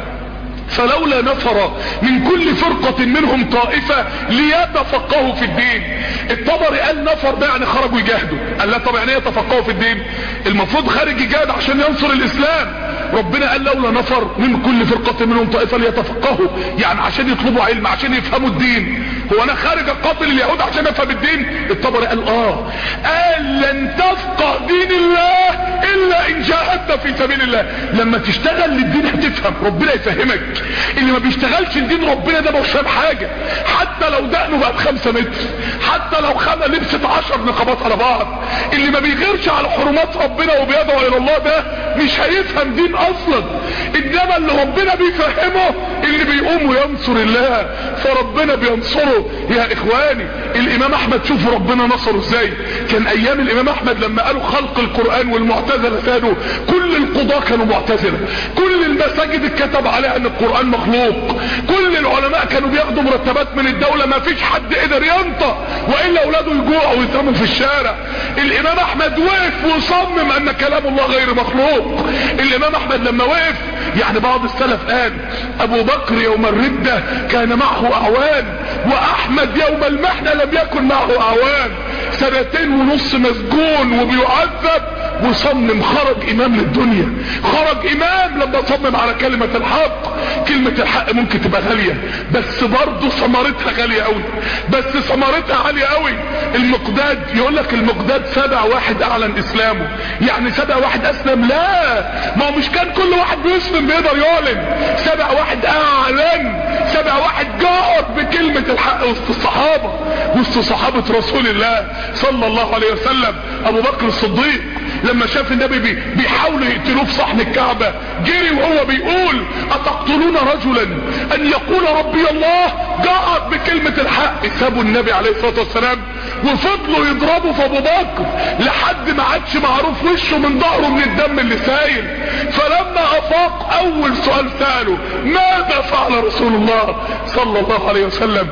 فلولا نفر من كل فرقة منهم طائفة ليتفقهوا في الدين. الطبري قال نفر ده يعني خرجوا يجاهدوا، قال لا طب يعني يتفقهوا في الدين؟ المفروض خارج يجاهد عشان ينصر الاسلام. ربنا قال لولا نفر من كل فرقة منهم طائفة ليتفقهوا، يعني عشان يطلبوا علم، عشان يفهموا الدين. هو انا خارج اقاتل اليهود عشان افهم الدين؟ الطبري قال اه قال لن تفقه دين الله الا ان جاهدت في سبيل الله. لما تشتغل للدين هتفهم، ربنا يفهمك. اللي ما بيشتغلش لدين ربنا ده مش فاهم حاجة، حتى لو دقنه بقى بخمسة متر، حتى لو خمة لبست عشر نقابات على بعض. اللي ما بيغيرش على حرمات ربنا وبيدعو الى الله ده مش هيفهم دين اصلا. انما اللي ربنا بيفهمه اللي بيقوم وينصر الله، فربنا بينصره. يا اخواني الامام احمد شوفوا ربنا نصره ازاي. كان ايام الامام احمد لما قالوا خلق القرآن والمعتزلة كانوا كل القضاة كانوا معتزلة، كل المساجد اتكتب عليها ان القرآن مخلوق، كل العلماء كانوا بياخدوا مرتبات من الدولة، ما فيش حد قدر ينطق والا اولاده يجوعوا ويترموا في الشارع. الامام احمد وقف وصمم ان كلام الله غير مخلوق. الامام احمد لما وقف، يعني بعض السلف قال ابو بكر يوم الردة كان معه اعوان، واحمد يوم المحنة لم يكن معه اعوان. سنتين ونص مسجون وبيعذب وصمم، خرج امام للدنيا، خرج امام لما صمم على كلمة الحق. كلمة الحق ممكن تبقى غالية بس برضه ثمرتها غالية قوي، بس ثمرتها عالية قوي. المقداد يقول لك المقداد سبع واحد اعلن اسلامه، يعني سبع واحد اسلم؟ لا، ما هو مش كان كل واحد بيسلم بيقدر يعلن، سبع واحد اعلن، سبع واحد جاهر بكلمة الحق وسط الصحابة، وسط صحابة رسول الله صلى الله عليه وسلم. ابو بكر الصديق لما شاف النبي بي بيحاولوا يقتلوه في صحن الكعبة جري وهو بيقول اتقتلون رجلا ان يقول ربي الله، جاهر بكلمة الحق. سابوا النبي عليه الصلاة والسلام وفضلوا يضربوا في ابو بكر لحد ما عادش معروف وشه من ظهره من الدم اللي سايل. فلما افاق اول سؤال سأله ماذا فعل رسول الله صلى الله عليه وسلم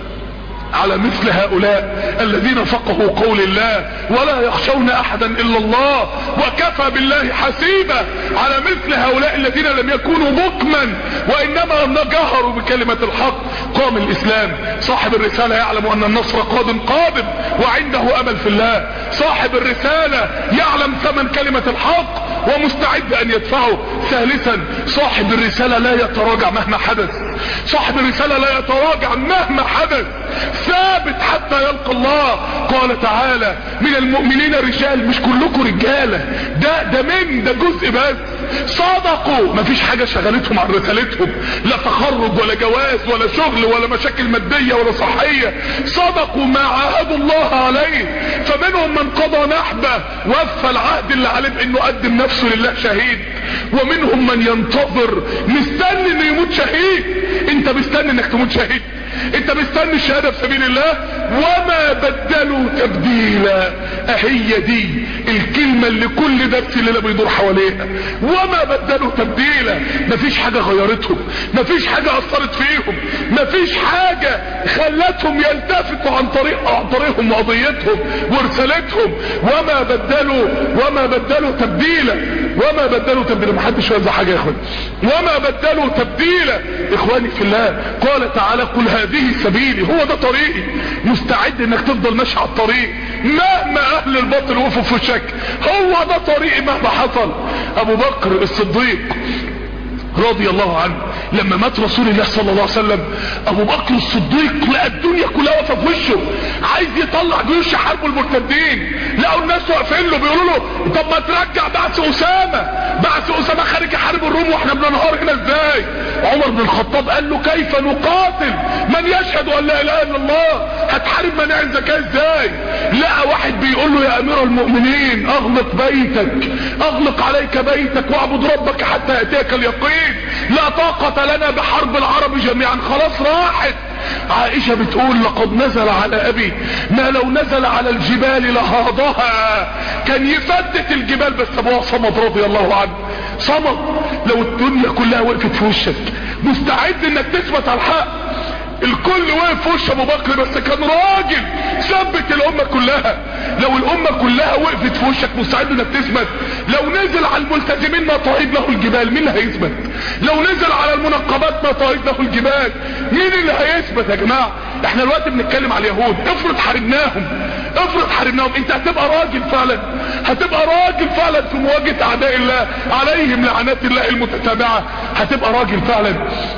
على مثل هؤلاء الذين فقهوا قول الله ولا يخشون احدا الا الله وكفى بالله حسيبا، على مثل هؤلاء الذين لم يكونوا بكما وانما جهروا بكلمة الحق. قام الاسلام. صاحب الرسالة يعلم ان النصر قادم قادم وعنده امل في الله. صاحب الرسالة يعلم ثمن كلمة الحق ومستعد ان يدفعه. ثالثا صاحب الرسالة لا يتراجع مهما حدث، صاحب الرسالة لا يتراجع مهما حدث، ثابت حتى يلقى الله. قال تعالى من المؤمنين رجال، مش كلكم رجالة، ده ده من ده جزء بس. صدقوا، مفيش حاجة شغلتهم عن رسالتهم، لا تخرج ولا جواز ولا شغل ولا مشاكل مادية ولا صحية. صدقوا ما عاهدوا الله عليه، فمنهم من قضى نحبه وفى العهد اللي عليه بانه قدم نفسه لله شهيد، ومنهم من ينتظر مستني انه يموت شهيد. انت مستني انك تموت شهيد؟ انت مستني الشهادة في سبيل الله؟ وما بدلوا تبديلا. اهي دي الكلمة اللي كل درس اللي بيدور حواليها، وما بدلوا تبديلا. مفيش حاجة غيرتهم، مفيش حاجة اثرت فيهم، مفيش حاجة خلتهم يلتفتوا عن طريق عن طريقهم وقضيتهم ورسالتهم. وما بدلوا وما بدلوا تبديلا، وما بدلوا تبديلا. محدش يوزع حاجة يا اخوان. وما بدلوا تبديلا. اخواني في الله، قال تعالى قل هذه سبيلي، هو ده طريقي. مستعد انك تفضل ماشي على الطريق مهما اهل الباطل وقفوا في وشك، هو ده طريقي مهما حصل. ابو بكر الصديق رضي الله عنه لما مات رسول الله صلى الله عليه وسلم ابو بكر الصديق لقى الدنيا كلها واقفه في وشه، عايز يطلع جيوش يحاربوا المرتدين. لقوا الناس واقفين له بيقولوا له طب ما ترجع بعث اسامه، بعث اسامه خارج يحارب الروم واحنا بننهار هنا ازاي؟ عمر بن الخطاب قال له كيف نقاتل من يشهد ان لا اله الا الله؟ هتحارب مناع الزكاه ازاي؟ لقى واحد بيقول له يا امير المؤمنين اغلق بيتك، اغلق عليك بيتك واعبد ربك حتى ياتيك اليقين، لا طاقه لنا بحرب العرب جميعا، خلاص راحت. عائشة بتقول لقد نزل على ابي ما لو نزل على الجبال لهاضها، كان يفتت الجبال بس ابوها صمد رضي الله عنه، صمد. لو الدنيا كلها وقفت في وشك مستعد انك تثبت على الحق، الكل وقف في وش ابو بكر بس كان راجل ثبت الامه كلها. لو الامه كلها وقفت في وشك مستعد انك تثبت، لو نزل على الملتزمين ما طايد له الجبال مين اللي هيثبت؟ لو نزل على المنقبات ما طايد له الجبال مين اللي هيثبت يا جماعه؟ احنا دلوقتي بنتكلم على اليهود، افرض حاربناهم، افرض حاربناهم، انت هتبقى راجل فعلا؟ هتبقى راجل فعلا في مواجهه اعداء الله عليهم لعنات الله المتتابعه؟ هتبقى راجل فعلا؟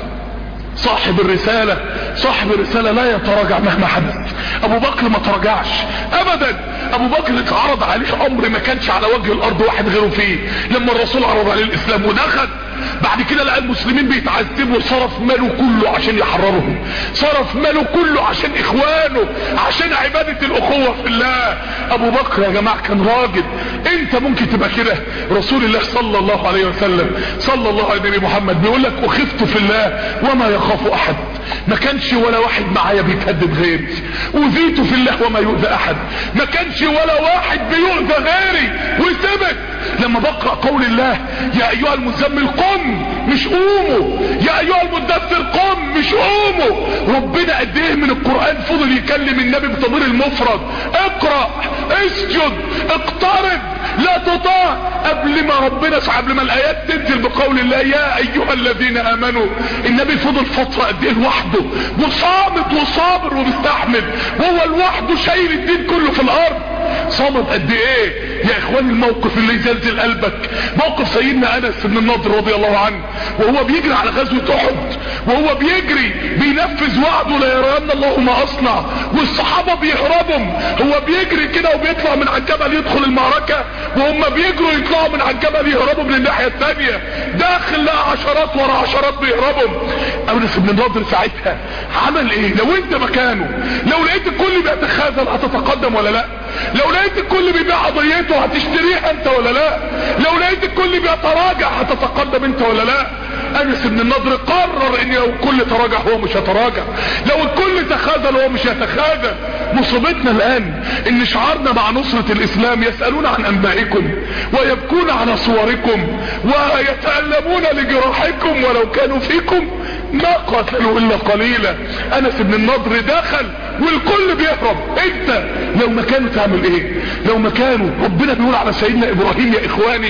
صاحب الرسالة صاحب الرسالة لا يتراجع مهما حدث. ابو بكر ما تراجعش ابدا. ابو بكر اتعرض عليه امر ما كانش على وجه الارض واحد غيره فيه، لما الرسول عرض عليه الاسلام ودخل بعد كده لقى المسلمين بيتعذبوا، صرف ماله كله عشان يحررهم، صرف ماله كله عشان اخوانه، عشان عبادة الاخوة في الله. ابو بكر يا جماعة كان راجل. انت ممكن تبقى كده. رسول الله صلى الله عليه وسلم صلى الله على النبي محمد بيقول لك اخفت في الله وما يخاف احد، ما كانش ولا واحد معايا بيتهدد غيري، اوذيت في الله وما يؤذى احد، ما كانش ولا واحد بيؤذى غيري وثبت. لما بقرأ قول الله يا ايها المزمل قم مش قوموا، يا ايها المدثر قم مش قوموا، ربنا قد ايه من القرآن فضل يكلم النبي بضمير المفرد، اقرأ اسجد اقترب لا تطاع، قبل ما ربنا قبل ما الايات تنزل بقول الله يا ايها الذين امنوا. النبي فضل فترة قد ايه لوحده وصامت وصابر ومستحمل، وهو لوحده شايل الدين كله في الارض. صامت قد ايه يا اخواني؟ الموقف اللي يزلزل قلبك موقف سيدنا انس بن النضر رضي الله عنه وهو بيجري على غزوة احد، وهو بيجري بينفذ وعده لا يرين الله ما اصنع، والصحابة بيهربوا، هو بيجري كده وبيطلع من على الجبل يدخل المعركة، وهم بيجروا يطلعوا من على الجبل يهربوا من الناحية الثانية، داخل لقى عشرات ورا عشرات بيهربوا. انس بن النضر ساعتها عمل ايه؟ لو انت مكانه، لو لقيت الكل بيتخاذل هتتقدم ولا لا؟ لو لقيت الكل بيبيع قضيته هتشتريها انت ولا لا؟ لو لقيت الكل بيتراجع هتتقدم انت ولا لا؟ انس بن النضر قرر ان لو الكل تراجع هو مش هتراجع، لو الكل تخاذل هو مش هيتخاذل. مصيبتنا الان ان شعارنا مع نصرة الاسلام يسألون عن انبائكم ويبكون على صوركم ويتألمون لجراحكم ولو كانوا فيكم ما قاتلوا الا قليلا. انس بن النضر دخل والكل بيهرب، انت لو مكانه تعمل ايه؟ لو مكانه ربنا بيقول على سيدنا ابراهيم يا اخواني،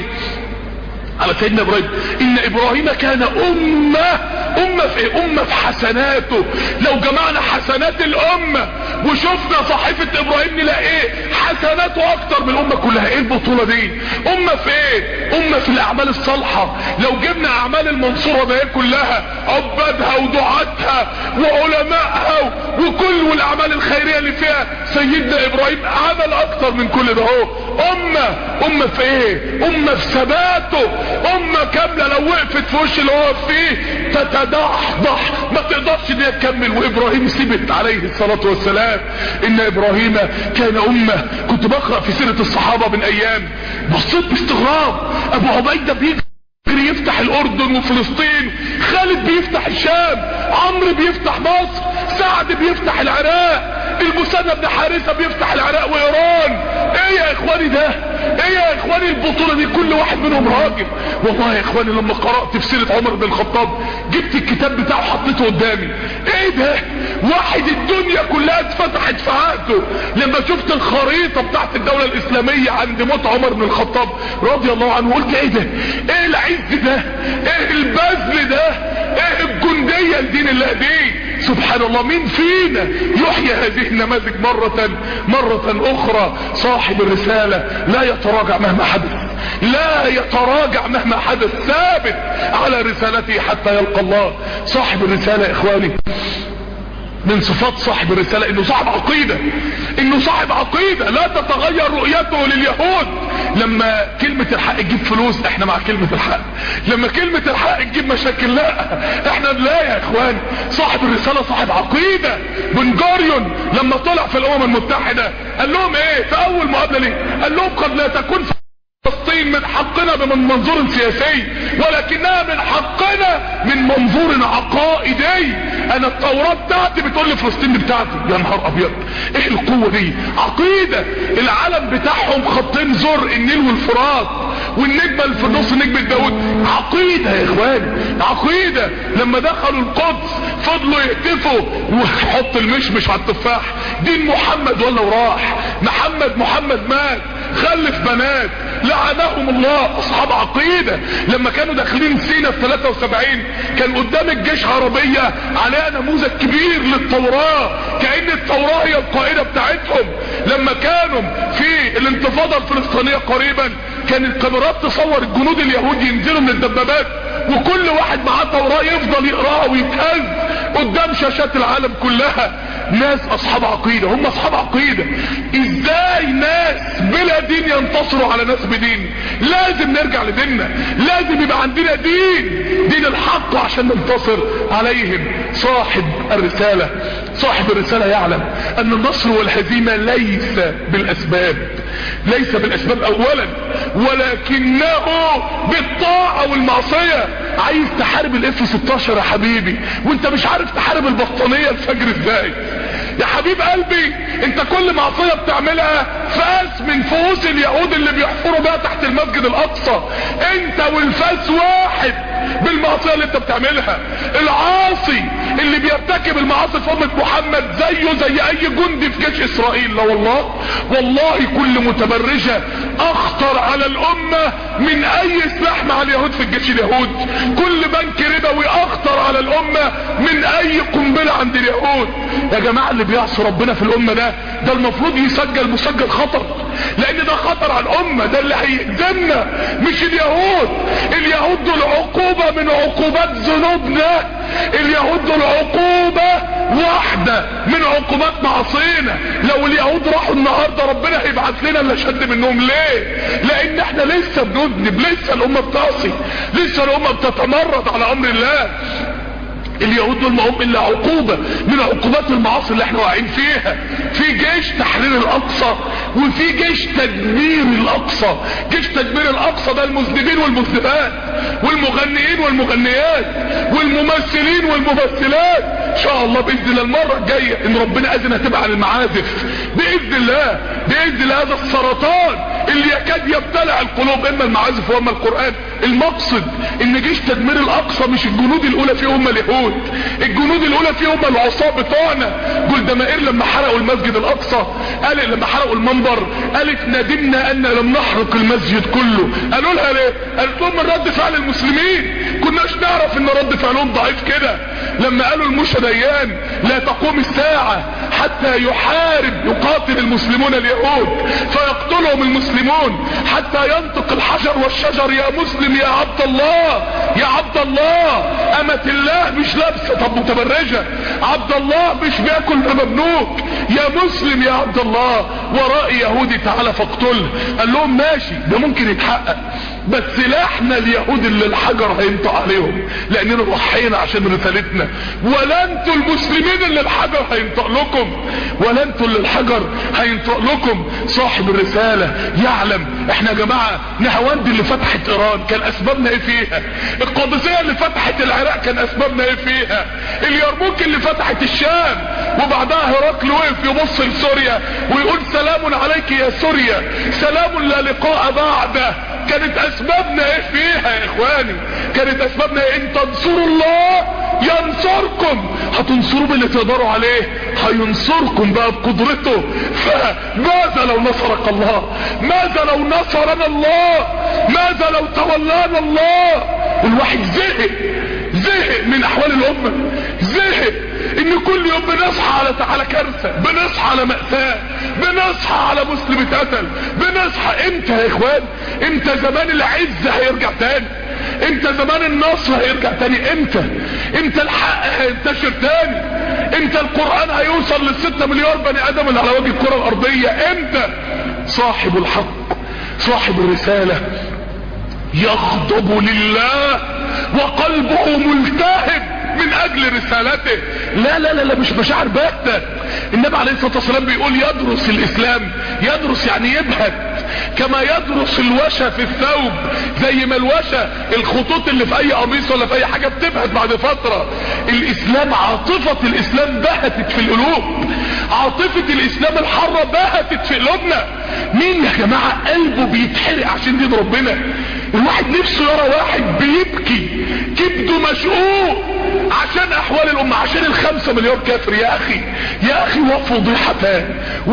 على سيدنا ابراهيم ان ابراهيم كان امة امة في ايه؟ امة في حسناته. لو جمعنا حسنات الامة وشفنا صحيفة ابراهيم نلاقي ايه؟ حسناته اكتر من الامة كلها. ايه البطولة دي؟ امة في ايه؟ امة في الاعمال الصالحة. لو جبنا اعمال المنصورة ده كلها، عبادها ودعاتها وعلمائها وكل الاعمال الخيرية اللي فيها، سيدنا ابراهيم عمل اكتر من كل ده. هو امة امة في ايه؟ امة في ثباته، امة كاملة لو وقفت في وش اللي هو فيه تتدحضح ما تقدرش ان هي تكمل. وابراهيم ثبت عليه الصلاة والسلام. ان ابراهيم كان امة. كنت بقرأ في سيرة الصحابة من ايام بصيت باستغراب، ابو عبيدة بيجري يفتح الاردن وفلسطين، خالد بيفتح الشام، عمرو بيفتح مصر، سعد بيفتح العراق، المثنى بن حارثة بيفتح العراق وايران. ايه يا اخواني ده؟ ايه يا اخواني البطولة دي؟ كل واحد منهم راجل. والله يا اخواني لما قرأت في سيرة عمر بن الخطاب جبت الكتاب بتاعه حطيته قدامي، ايه ده؟ واحد الدنيا كلها اتفتحت في عقده. لما شفت الخريطة بتاعت الدولة الاسلامية عند موت عمر بن الخطاب رضي الله عنه قلت ايه ده؟ ايه العز ده؟ ايه البذل ده؟ ايه الجندية لدين الله دي؟ سبحان الله. مين فينا يحيى هذه النماذج مرة مرة اخرى؟ صاحب الرسالة لا يتراجع مهما حدث. لا يتراجع مهما حدث، ثابت على رسالته حتى يلقى الله. صاحب الرسالة يا اخواني من صفات صاحب الرسالة انه صاحب عقيدة، انه صاحب عقيدة لا تتغير رؤيته لليهود. لما كلمة الحق تجيب فلوس احنا مع كلمة الحق، لما كلمة الحق تجيب مشاكل لا احنا لا يا اخوان. صاحب الرسالة صاحب عقيدة. بن جوريون لما طلع في الامم المتحدة قال لهم ايه في اول مقابلة ليه؟ قال لهم قد لا تكون فلسطين من حقنا من منظور سياسي، ولكنها من حقنا من منظور عقائدي. انا التوراة بتاعتي بتقول لي فلسطين دي بتاعتي. يا نهار ابيض ايه القوة دي؟ عقيدة. العلم بتاعهم خطين زر، النيل والفرات، والنجمة اللي في النص نجمة داود. عقيدة يا اخواني، عقيدة. لما دخلوا القدس فضلوا يهتفوا وحط المشمش على التفاح، دين محمد ولا وراح، محمد محمد مات، خلف بنات، لعنهم الله. اصحاب عقيدة. لما كانوا داخلين سينا في ثلاثة وسبعين كان قدام الجيش عربية عليها نموذج كبير للتوراة، كأن التوراة هي القائدة بتاعتهم. لما كانوا في الانتفاضة الفلسطينية قريبا كان الكاميرات تصور الجنود اليهود ينزلوا من الدبابات وكل واحد معاه توراة يفضل يقراها ويتهز قدام شاشات العالم كلها. ناس اصحاب عقيدة، هم اصحاب عقيدة. ازاي ناس بلا دين ينتصروا على ناس بدين؟ لازم نرجع لديننا، لازم يبقى عندنا دين، دين الحق عشان ننتصر عليهم. صاحب الرسالة صاحب الرسالة يعلم ان النصر والهزيمة ليس بالاسباب، ليس بالاسباب اولا، ولكنه بالطاعة والمعصية. عايز تحارب الاف ستاشر يا حبيبي وانت مش عارف تحارب البطانية الفجر ازاي؟ يا حبيب قلبي انت كل معصية بتعملها فاس من فؤوس اليهود اللي بيحفروا بها تحت المسجد الاقصى. انت والفاس واحد بالمعصية اللي انت بتعملها. العاصي اللي بيرتكب المعاصي في امة محمد زيه زي اي جندي في جيش اسرائيل. لا والله، والله كل متبرجة اخطر على الامة من اي سلاح مع اليهود في الجيش اليهود. كل بنك ربوي اخطر على الامة من اي قنبلة عند اليهود. يا جماعة اللي بيعصي ربنا في الامة ده ده المفروض يسجل مسجل خطر، لان ده خطر على الامة، ده اللي هيهزمنا مش اليهود. اليهود دول عقوبة من عقوبات ذنوبنا، اليهود دول عقوبة واحدة من عقوبات معصينا. لو اليهود راحوا النهاردة ربنا هيبعث لنا اللي شد منهم. ليه؟ لان احنا لسه بنذنب، لسه الامة بتعصي، لسه الامة بتتمرد على امر الله. اليهود دول ما هم الا عقوبة من عقوبات المعاصي اللي احنا واقعين فيها. في جيش تحرير الاقصى وفي جيش تدمير الاقصى. جيش تدمير الاقصى ده المذنبين والمذنبات والمغنيين والمغنيات والممثلين والممثلات. ان شاء الله باذن الله المرة الجاية ان ربنا اذن هتبقى على المعازف باذن الله، باذن الله. هذا السرطان اللي يكاد يبتلع القلوب، اما المعازف واما القرآن. المقصد ان جيش تدمير الاقصى مش الجنود الاولى فيه هم اليهود، الجنود الاولى فيه هم العصاة بتوعنا. جولدا مائير لما حرقوا المسجد الاقصى قال، لما حرقوا المنبر قالت ندمنا ان لم نحرق المسجد كله. قالوا لها ليه؟ قالت لهم من رد فعل المسلمين، كناش نعرف ان رد فعلهم ضعيف كده. لما قالوا الموشى ديان لا تقوم الساعة حتى يحارب يقاتل المسلمون اليهود فيقتلهم المسلمون، حتى ينطق الحجر والشجر يا مسلم يا عبد الله يا عبد الله. أمة الله مش لابسة طب متبرجة، عبد الله مش بياكل ممنوك، يا مسلم يا عبد الله. وراء يهودي تعالى فاقتله. قال لهم ماشي ده ممكن يتحقق، بس سلاحنا اليهود اللي الحجر هينطق عليهم لاننا ضحينا عشان رسالتنا، ولا انتوا المسلمين اللي الحجر هينطق لكم، ولا انتوا اللي الحجر هينطق لكم. صاحب الرسالة يعلم. احنا يا جماعة نهاوند اللي فتحت ايران كان اسبابنا ايه فيها؟ القادسية اللي فتحت العراق كان اسبابنا ايه فيها؟ اليرموك اللي فتحت الشام وبعدها هرقل وقف يبص لسوريا ويقول سلام عليك يا سوريا، سلام لا لقاء بعده. كانت اسبابنا ايه فيها يا اخواني؟ كانت اسبابنا ايه؟ ان تنصروا الله ينصركم. هتنصروا باللي تقدروا عليه، هينصركم بقى بقدرته. فماذا لو نصرك الله؟ ماذا لو نصرنا الله؟ ماذا لو تولانا الله؟ والواحد زهق زهق من احوال الامة، زهق ان كل يوم بنصحى على على كارثة، بنصحى على مأساة، بنصحى على مسلم اتقتل، بنصحى. امتى يا اخوان؟ امتى زمان العز هيرجع تاني؟ امتى زمان النصر هيرجع تاني؟ امتى امتى الحق هينتشر تاني؟ امتى القرآن هيوصل للستة مليار بني ادم اللي على وجه الكرة الارضية؟ امتى؟ صاحب الحق صاحب الرسالة يغضب لله وقلبه ملتهب من اجل رسالته. لا لا لا, لا مش مشاعر باهتة. النبي عليه الصلاة والسلام بيقول يدرس الاسلام، يدرس يعني يبهت، كما يدرس الوشة في الثوب. زي ما الوشة الخطوط اللي في اي قميص ولا في اي حاجة بتبهت بعد فترة، الاسلام عاطفة الاسلام بهتت في القلوب، عاطفة الاسلام الحرة بهتت في قلوبنا. مين يا جماعة قلبه بيتحرق عشان دين ربنا؟ الواحد نفسه يرى واحد بيبكي كبده مشقوق عشان احوال الامة، عشان الخمسة مليار كافر. يا اخي يا اخي وفضيحتان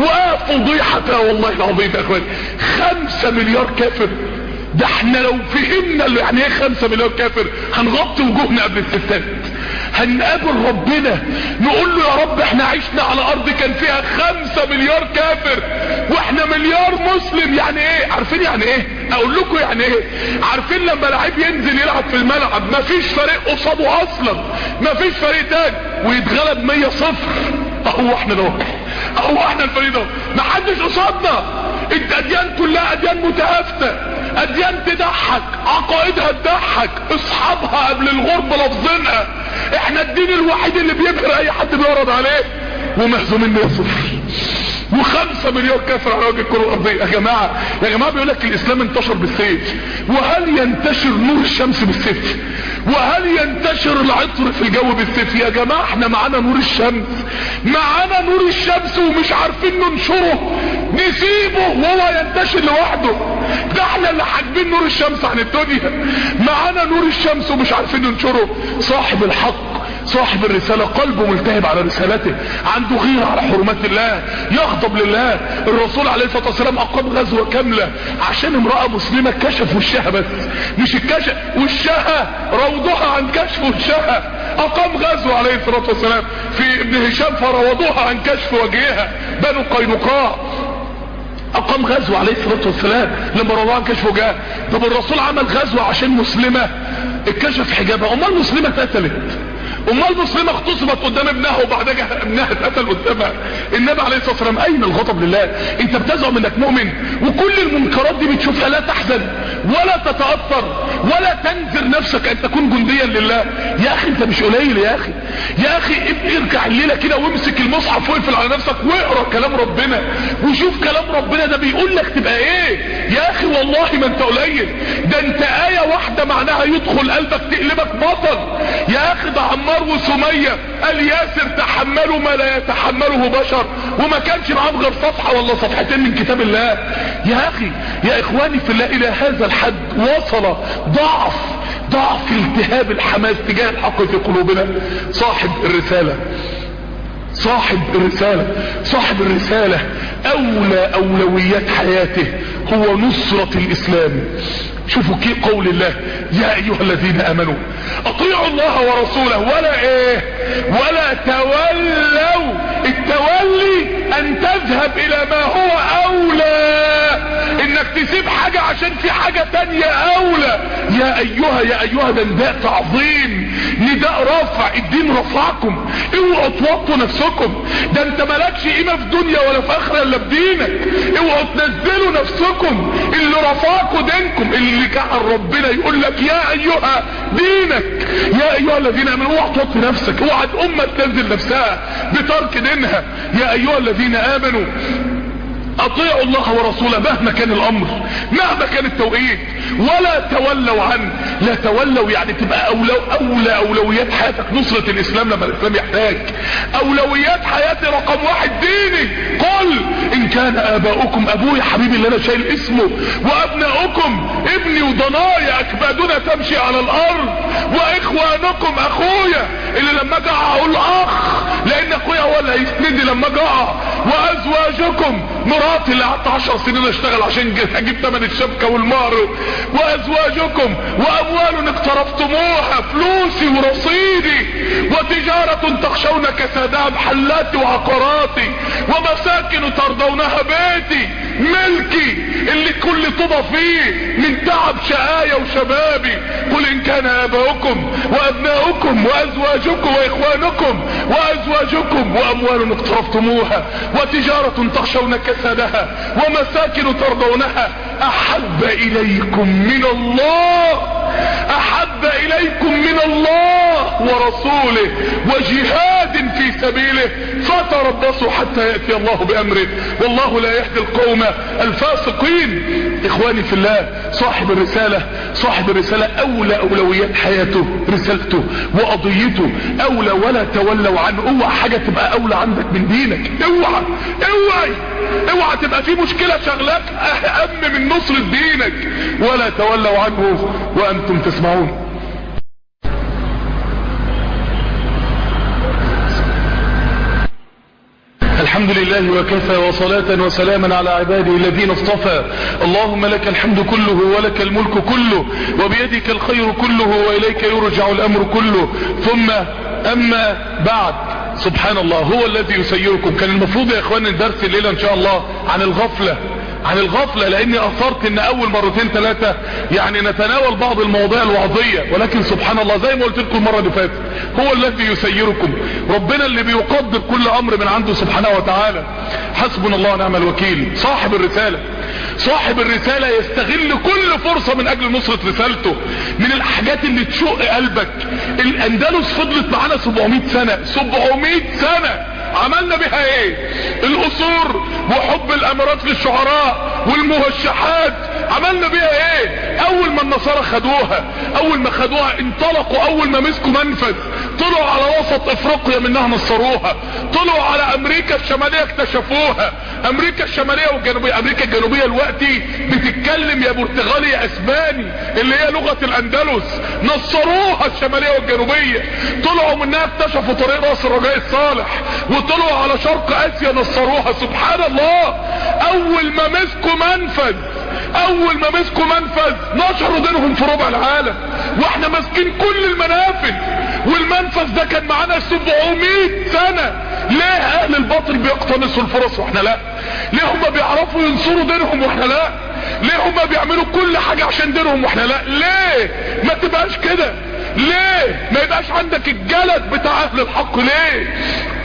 وفضيحتان والله العظيم يا اخواني، خمسة مليار كافر. ده احنا لو فهمنا يعني ايه خمسة مليار كافر هنغطي وجوهنا قبل الستات، هنقابل ربنا نقول له يا رب احنا عشنا على ارض كان فيها خمسة مليار كافر واحنا مليار مسلم. يعني ايه؟ عارفين يعني ايه؟ اقول لكم يعني ايه؟ عارفين لما لعيب ينزل يلعب في الملعب مفيش فريق قصاده اصلا، مفيش فريق تاني، ويتغلب مية صفر، اهو احنا ده، اهو احنا الفريق ده، محدش قصادنا. الاديان كلها اديان متهافتة، اديان تضحك، عقائدها تضحك، اصحابها قبل الغرب لفظينها. احنا الدين الوحيد اللي بيبهر اي حد بيورد عليه، ومهزومين مية صفر، وخمسة مليار كافر على وجه الكرة الارضية. يا جماعة يا جماعة بيقول لك الاسلام انتشر بالسيف، وهل ينتشر نور الشمس بالسيف؟ وهل ينتشر العطر في الجو بالسيف؟ يا جماعة احنا معانا نور الشمس، معانا نور الشمس ومش عارفين ننشره، نسيبه وهو ينتشر لوحده. ده احنا اللي حاجبين نور الشمس عن الدنيا، معانا نور الشمس ومش عارفين ننشره. صاحب الحق صاحب الرسالة قلبه ملتهب على رسالته، عنده غيرة على حرمات الله، يغضب لله. الرسول عليه الصلاة والسلام اقام غزوة كاملة عشان امرأة مسلمة كشف وشها، بس مش الكشف وشها، روضوها عن كشف وشها. اقام غزوة عليه الصلاة والسلام في ابن هشام فروضوها عن كشف وجهها، بنو قينقاع. اقام غزوة عليه الصلاة والسلام لما روضوها عن كشف وجهها. طب الرسول عمل غزوة عشان مسلمة اتكشف حجابها، امال مسلمة اتقتلت، امال مسلمة اغتصبت قدام ابنها وبعدها ابنها اتقتل قدامها. النبي عليه الصلاة والسلام اين الغضب لله؟ انت بتزعم انك مؤمن وكل المنكرات دي بتشوفها لا تحزن ولا تتأثر ولا تنذر نفسك ان تكون جنديا لله. يا اخي انت مش قليل يا اخي، يا اخي ارجع الليلة كده وامسك المصحف واقفل على نفسك واقرا كلام ربنا وشوف كلام ربنا ده بيقول لك تبقى ايه. يا اخي والله ما انت قليل، ده انت آية واحدة معناها يدخل قلبك تقلبك بطل. يا اخي ده عمار وسمية قال ياسر تحملوا ما لا يتحمله بشر، وما كانش معاهم غير صفحة ولا صفحتين من كتاب الله. يا اخي يا اخواني في الله، الى هذا الحد وصل ضعف ضعف التهاب الحماس تجاه الحق في قلوبنا. صاحب الرسالة صاحب الرسالة صاحب الرسالة اولى اولويات حياته هو نصرة الاسلام. شوفوا كي قول الله يا ايها الذين امنوا اطيعوا الله ورسوله ولا ايه ولا تولوا. التولي ان تذهب الى ما هو اولى، انك تسيب حاجة عشان في حاجة تانية اولى. يا ايها يا ايها ده نداء تعظيم، نداء رفع. الدين رفعكم، اوعوا توطوا نفسكم، ده انت مالكش قيمة في دنيا ولا في اخرى الا بدينك. اوعوا تنزلوا نفسكم، اللي رفعكم دينكم، اللي جعل ربنا يقول لك يا ايها دينك. يا ايها الذين امنوا، اوعى توطي نفسك، اوعى الامة تنزل نفسها بترك دينها. يا ايها الذين امنوا اطيعوا الله ورسوله مهما كان الامر، مهما كان التوقيت، ولا تولوا عنه. لا تولوا يعني تبقى أولو اولى اولويات حياتك نصرة الاسلام لما الاسلام يحتاج. اولويات حياتي رقم واحد ديني. قل ان كان اباؤكم، ابويا حبيبي اللي انا شايل اسمه، وابناؤكم ابني وضنايا اكبادنا تمشي على الارض، واخوانكم اخويا اللي لما اجي اقول اخ لان لان اخويا هو اللي هيسندني لما اقع. وازواجكم، مراتي اللي قعدت عشر سنين اشتغل عشان اجيب ثمن الشبكه والمهر. وازواجكم واموال اقترفتموها، فلوسي ورصيدي. وتجاره تخشون كسادها، محلاتي وعقاراتي. ومساكن ترضونها، بيتي ملكي اللي كل طوبة فيه من تعب شقايا وشبابي. قل ان كان اباؤكم وابناؤكم وازواجكم واخوانكم وازواجكم واموال اقترفتموها وتجارة تخشون كسادها ومساكن ترضونها احب اليكم من الله احب اليكم من الله ورسوله وجهاد في سبيله فتربصوا حتى يأتي الله بامره والله لا يهدي القوم الفاسقين. اخواني في الله، صاحب الرسالة صاحب الرسالة اولى اولويات حياته رسالته وقضيته اولى، ولا تولوا عنه. اوعى حاجة تبقى اولى عندك من دينك، اوعى اوعى اوعى تبقى في مشكلة شغلاك اهم من نصر دينك. ولا تولوا عنه وانتم تسمعون. الحمد لله وكفى، وصلاة وسلاما على عباده الذين اصطفى. اللهم لك الحمد كله ولك الملك كله وبيدك الخير كله وإليك يرجع الأمر كله. ثم أما بعد، سبحان الله هو الذي يسيركم. كان المفروض يا اخواني الدرس الليلة ان شاء الله عن الغفلة عن الغفلة لاني اثرت ان اول مرتين ثلاثة يعني نتناول بعض المواضيع الوعظية، ولكن سبحان الله زي ما قلت لكم المرة اللي فاتت هو الذي يسيركم. ربنا اللي بيقدر كل امر من عنده سبحانه وتعالى. حسبنا الله ونعم الوكيل. صاحب الرسالة صاحب الرسالة يستغل كل فرصة من اجل نصرة رسالته. من الحاجات اللي تشق قلبك، الاندلس فضلت معانا سبعمائة سنة سبعمائة سنة عملنا بها ايه؟ القصور وحب الامارات للشعراء والموشحات عملنا بها ايه؟ اول ما النصارى خدوها اول ما خدوها انطلقوا، اول ما مسكوا منفذ طلعوا على وسط افريقيا منها نصروها، طلعوا على امريكا الشمالية اكتشفوها. امريكا الشمالية والجنوبية، امريكا الجنوبية الوقتي بتتكلم يا برتغالي يا اسباني اللي هي لغة الاندلس، نصروها الشمالية والجنوبية. طلعوا منها اكتشفوا طريق راس الرجاء الصالح، وطلعوا على شرق اسيا نصروها. سبحان الله، اول ما مسكوا منفذ اول ما مسكوا منفذ نشروا دينهم في ربع العالم، واحنا ماسكين كل المنافذ، والمنفذ ده كان معانا سبعمائة سنة. ليه اهل الباطل بيقتنصوا الفرص واحنا لا؟ ليه هم بيعرفوا ينصروا دينهم واحنا لا؟ ليه هم بيعملوا كل حاجة عشان دينهم واحنا لا؟ ليه ما تبقاش كده؟ ليه ما يبقاش عندك الجلد بتاع اهل الحق؟ ليه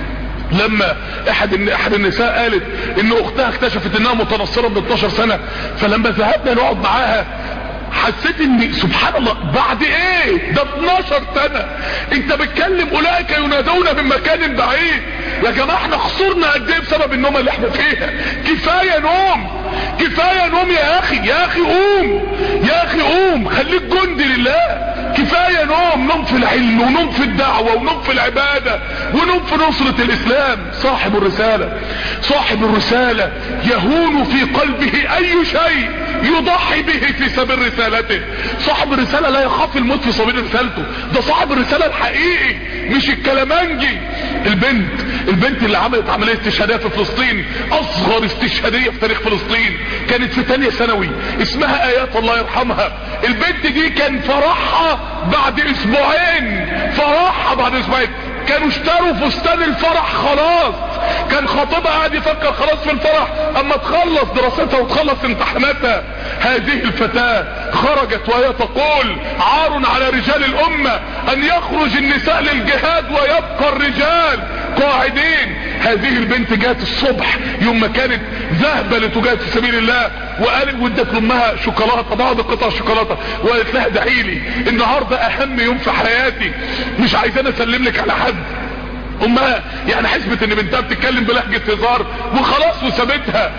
لما احد احد النساء قالت ان اختها اكتشفت انها متنصرة من اتناشر سنة، فلما ذهبنا نقعد معاها حسيت ان سبحان الله بعد ايه ده اتناشر سنة انت بتكلم اولئك ينادون من مكان بعيد. يا جماعة احنا خسرنا قد ايه بسبب النوم اللي احنا فيها؟ كفاية نوم كفاية نوم يا اخي يا اخي قوم يا اخي قوم خليك جندي لله. كفاية نوم نوم في العلم ونوم في الدعوة ونوم في العبادة ونوم في نصرة الاسلام. صاحب الرسالة صاحب الرسالة يهون في قلبه اي شيء يضحي به في سبيل رسالته. صاحب الرسالة لا يخاف الموت في سبيل رسالته، ده صاحب الرسالة الحقيقي مش الكلامنجي. البنت البنت اللي عملت عملية استشهادية في فلسطين، اصغر استشهادية في تاريخ فلسطين، كانت في تانية ثانوي، اسمها ايات الله يرحمها. البنت دي كان فرحها بعد اسبوعين فرحها بعد اسبوعين كانوا اشتروا فستان الفرح خلاص، كان خطيبها قاعد يفكر خلاص في الفرح اما تخلص دراستها وتخلص امتحاناتها. هذه الفتاة خرجت وهي تقول عار على رجال الامة ان يخرج النساء للجهاد ويبقى الرجال قاعدين. هذه البنت جات الصبح يوم ما كانت ذهبة لتجاهد في سبيل الله، وقالت ودت لامها شوكولاته بعض قطع شوكولاته وقالت لها ادعي لي النهارده اهم يوم في حياتي، مش عايزاني اسلم لك على حد. امها يعني حسبت ان بنتها بتتكلم بلهجة هزار وخلاص وسابتها.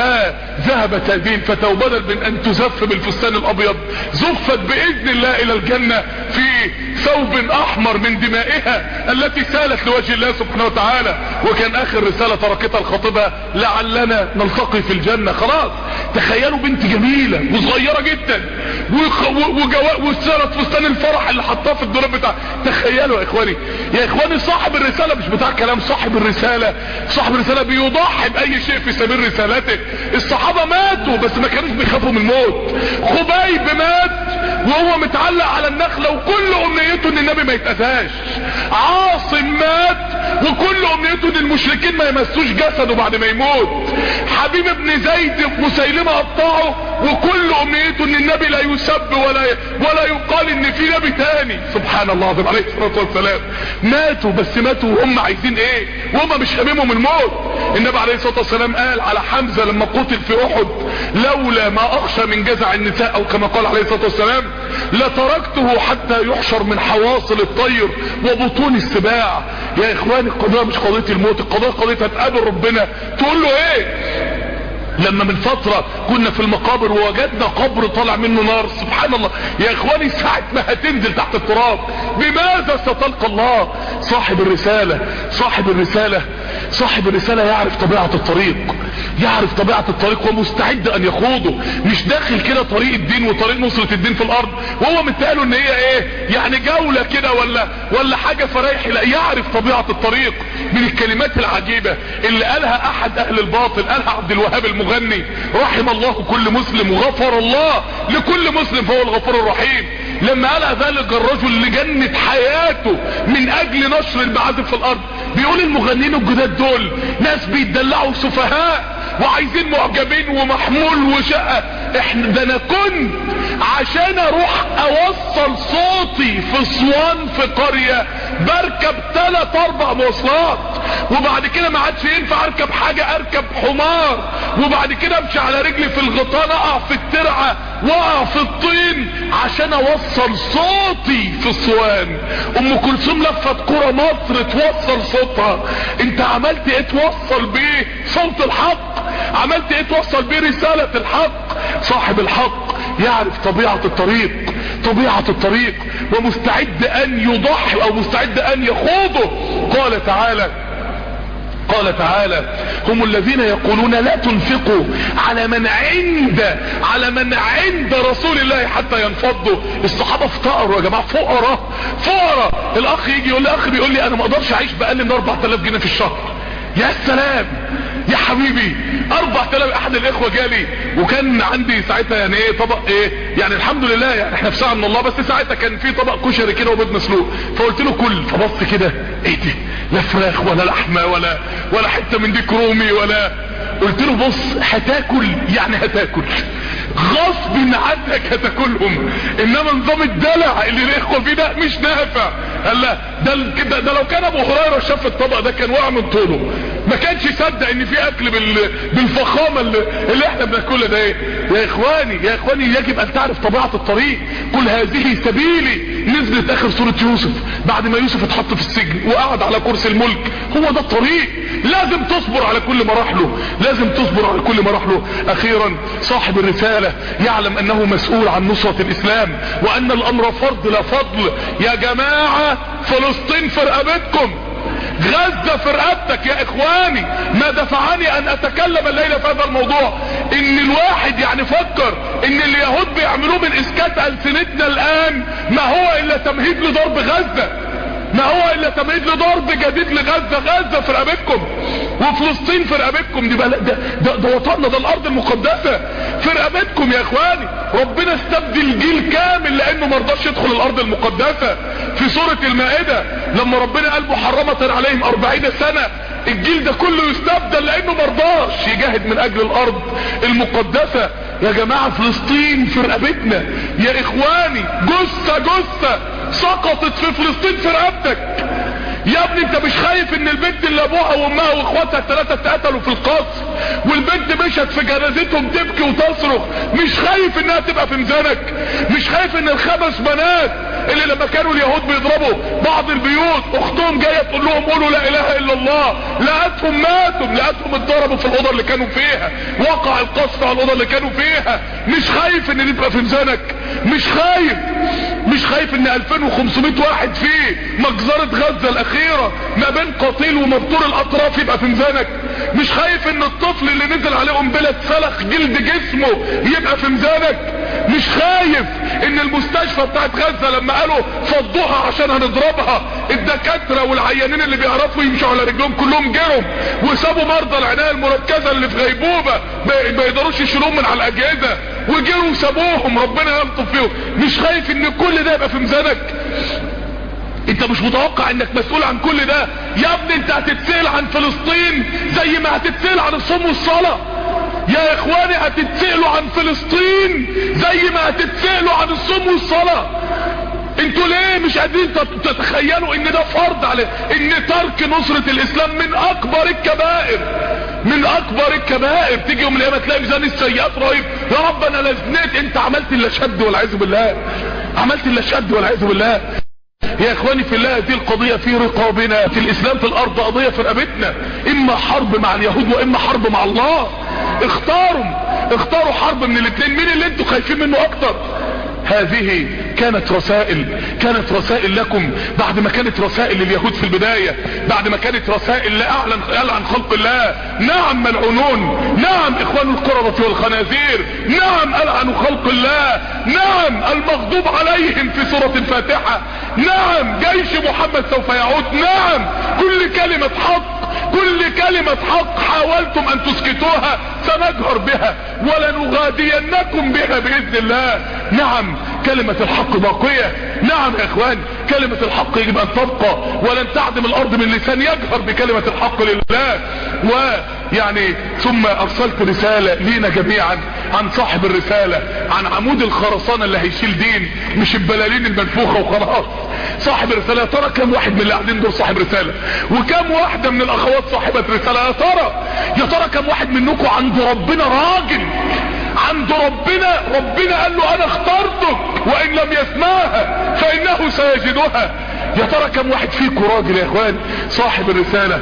فذهبت هذه الفتاة وبدل من ان تزف بالفستان الابيض زفت باذن الله الى الجنة في ثوب احمر من دمائها التي سالت لوجه الله سبحانه وتعالى. وكان اخر رسالة تركتها لخطيبها لعلنا نلتقي في الجنة. خلاص تخيلوا بنت جميلة وصغيرة جدا وسالت فستان الفرح اللي حطاه في الدولاب بتاعها. تخيلوا يا اخواني يا اخواني صاحب الرسالة الرسالة مش بتاع كلام، صاحب الرسالة صاحب الرسالة بيضحي بأي شيء في سبيل رسالته. الصحابة ماتوا بس ما كانوش بيخافوا من الموت. خبيب مات وهو متعلق على النخلة وكل امنيته ان النبي ما يتأذاش. عاصم مات وكل امنيته ان المشركين ما يمسوش جسده بعد ما يموت. حبيب ابن زيد مسيلمة قطعه وكل امنيته ان النبي لا يسب ولا ولا يقال ان في نبي تاني. سبحان الله العظيم عليه الصلاة والسلام. ماتوا بس ماتوا وهم عايزين ايه؟ وهم مش هممهم الموت. النبي عليه الصلاة والسلام قال على حمزة لما قتل في احد: لولا ما اخشى من جزع النساء، او كما قال عليه الصلاة والسلام: لتركته حتى يحشر من حواصل الطير وبطون السباع. يا اخواني القضاء مش قضية الموت، القضاء قضية هتقابل ربنا تقول له ايه. لما من فترة كنا في المقابر ووجدنا قبر طالع منه نار، سبحان الله يا اخواني، ساعة ما هتنزل تحت التراب بماذا ستلقى الله؟ صاحب الرسالة صاحب الرسالة صاحب الرسالة يعرف طبيعة الطريق، يعرف طبيعة الطريق ومستعد ان يخوضه. مش داخل كده طريق الدين وطريق نصرة الدين في الارض وهو متقاله ان هي ايه يعني جولة كده ولا ولا حاجة فرايح. لا، يعرف طبيعة الطريق. من الكلمات العجيبة اللي قالها احد اهل الباطل، قالها عبد الوهاب المغني: رحم الله كل مسلم وغفر الله لكل مسلم فهو الغفور الرحيم. لما قالها ذلك الرجل اللي جنت حياته من اجل نشر المعازف في الارض، بيقول المغنيين الجداد دول ناس بيتدلعوا سفهاء وعايزين معجبين ومحمول وشقة. احنا ده انا كنت عشان اروح اوصل صوتي في اسوان في قرية بركب ثلاث اربع مواصلات، وبعد كده ما عادش ينفع اركب حاجة، اركب حمار، وبعد كده امشي على رجلي في الغطان، اقع في الترعة واقع في الطين عشان اوصل صوتي في اسوان. ام كلثوم لفت كرة مصر توصل صوتها. انت عملت ايه توصل بيه صوت الحق؟ عملت ايه توصل بيه رسالة الحق؟ صاحب الحق يعرف طبيعة الطريق طبيعة الطريق ومستعد ان يضحي او مستعد ان يخوضه. قال تعالى قال تعالى: هم الذين يقولون لا تنفقوا على من عند على من عند رسول الله حتى ينفضوا. الصحابة افتقروا يا جماعة، فقراء فقراء. الاخ يجي يقول لي اخ بيقول لي انا ما اقدرش اعيش باقل من اربعة الاف جنيه في الشهر. يا سلام يا حبيبي، اربعة الاف. احد الاخوة جالي وكان عندي ساعتها يعني ايه طبق ايه يعني الحمد لله يعني احنا في ساعة من الله، بس ساعتها كان في طبق كشري كده وبيض مسلوق، فقلت له كل، فبص كده ايه دي، لا فراخ ولا لحمة ولا ولا حتة من دي كرومي ولا. قلت له بص هتاكل يعني هتاكل غصب عنك هتاكلهم، انما نظام الدلع اللي الاخوة فيه ده مش نافع. قال لا ده كده، ده لو كان ابو هريرة شاف الطبق ده كان وقع من طوله، ما كانش يصدق ان في اكل بال... بالفخامة اللي, اللي احنا بناكلها ده. ايه يا اخواني يا اخواني يجب ان تعرف طبيعة الطريق. قل هذه سبيلي، نزلت اخر سورة يوسف بعد ما يوسف اتحط في السجن وقعد على كرسي الملك. هو ده الطريق، لازم تصبر على كل مراحله، لازم تصبر على كل مراحله. اخيرا صاحب الرسالة يعلم انه مسؤول عن نصرة الاسلام وان الامر فرض لا فضل. يا جماعة فلسطين في رقبتكم، غزة في رقبتك يا اخواني. ما دفعني ان اتكلم الليلة في هذا الموضوع ان الواحد يعني فكر ان اليهود بيعملوه من اسكات السنتنا الان ما هو الا تمهيد لضرب غزة، ما هو الا تمهيد لضرب جديد لغزة. غزة في رقبتكم وفلسطين في رقبتكم، دي بقى ده, ده, ده وطننا، ده الارض المقدسة في رقبتكم يا اخواني. ربنا استبدل جيل كامل لانه مرضاش يدخل الارض المقدسة. في سورة المائدة لما ربنا قال محرمة عليهم اربعين سنة، الجيل ده كله يستبدل لانه مرضاش يجاهد من اجل الارض المقدسة. يا جماعة فلسطين في رقبتنا يا اخواني، جثة جثة سقطت في فلسطين في رقبتك. يا ابني انت مش خايف ان البنت اللي ابوها وامها واخواتها الثلاثة اتقتلوا في القصر والبنت مشت في جنازتهم تبكي وتصرخ؟ مش خايف انها تبقى في ميزانك؟ مش خايف ان الخمس بنات اللي لما كانوا اليهود بيضربوا بعض البيوت اختهم جاية تقول لهم قولوا لا اله الا الله، لقتهم ماتوا، لقتهم اتضربوا في الاوضه اللي كانوا فيها، وقع القصف على الاوضه اللي كانوا فيها؟ مش خايف ان دي تبقى في ميزانك؟ مش خايف مش خايف ان الفين وخمسمائة واحد في مجزرة غزة الاخيرة ما بين قتيل ومبتور الاطراف يبقى في ميزانك؟ مش خايف ان الطفل اللي نزل عليه قنبلة سلخ جلد جسمه يبقى في ميزانك؟ مش خايف ان المستشفى بتاعت غزة لما قالوا فضوها عشان هنضربها الدكاترة والعيانين اللي بيعرفوا يمشوا على رجلهم كلهم جروا وسابوا مرضى العناية المركزة اللي في غيبوبة ما يقدروش يشيلوهم من على الاجهزة وجروا وسابوهم، ربنا يلطف فيهم. مش خايف ان كل ده يبقى في ميزانك؟ انت مش متوقع انك مسؤول عن كل ده؟ يا ابني انت هتتسأل عن فلسطين زي ما هتتسأل عن الصوم والصلاة. يا اخواني هتتسألوا عن فلسطين زي ما هتتسألوا عن الصوم والصلاة. انتوا ليه مش قادرين تتخيلوا ان ده فرض على ان ترك نصرة الاسلام من اكبر الكبائر، من اكبر الكبائر؟ تيجي يوم القيامة تلاقي ميزان السيئات رهيب. يا رب انا لا زنيت، انت عملت الا شد والعياذ بالله، عملت الا شد والعياذ بالله. يا اخواني في الله، دي القضية في رقابنا، في الاسلام في الارض قضية في رقبتنا، اما حرب مع اليهود واما حرب مع الله. اختاروا اختاروا حرب من الاثنين، مين اللي انتوا خايفين منه اكتر؟ هذه كانت رسائل، كانت رسائل لكم بعد ما كانت رسائل لليهود في البداية، بعد ما كانت رسائل لأعلن أعلن خلق الله. نعم ملعونون، نعم اخوان القردة والخنازير، نعم ألعنوا خلق الله، نعم المغضوب عليهم في سورة الفاتحة، نعم جيش محمد سوف يعود، نعم كل كلمة حق، كل كلمة حق حاولتم ان تسكتوها سنجهر بها ولنغادينكم بها باذن الله. نعم كلمة الحق باقية، نعم يا اخوان كلمة الحق يجب ان تبقى ولن تعدم الارض من لسان يجهر بكلمة الحق لله. ويعني ثم ارسلت رسالة لينا جميعا عن صاحب الرسالة، عن عمود الخرسانة اللي هيشيل دين، مش البلالين المنفوخة وخلاص. صاحب الرسالة، يا ترى كم واحد من اللي قاعدين دول صاحب رسالة؟ وكم واحدة من الاخوات صاحبة رسالة؟ يا ترى يا ترى كم واحد منكم عند ربنا راجل، عند ربنا ربنا قال له انا اخترتك وان لم يسمعها فانه سيجدها؟ يا ترى كم واحد فيكم راجل يا اخوان صاحب الرسالة؟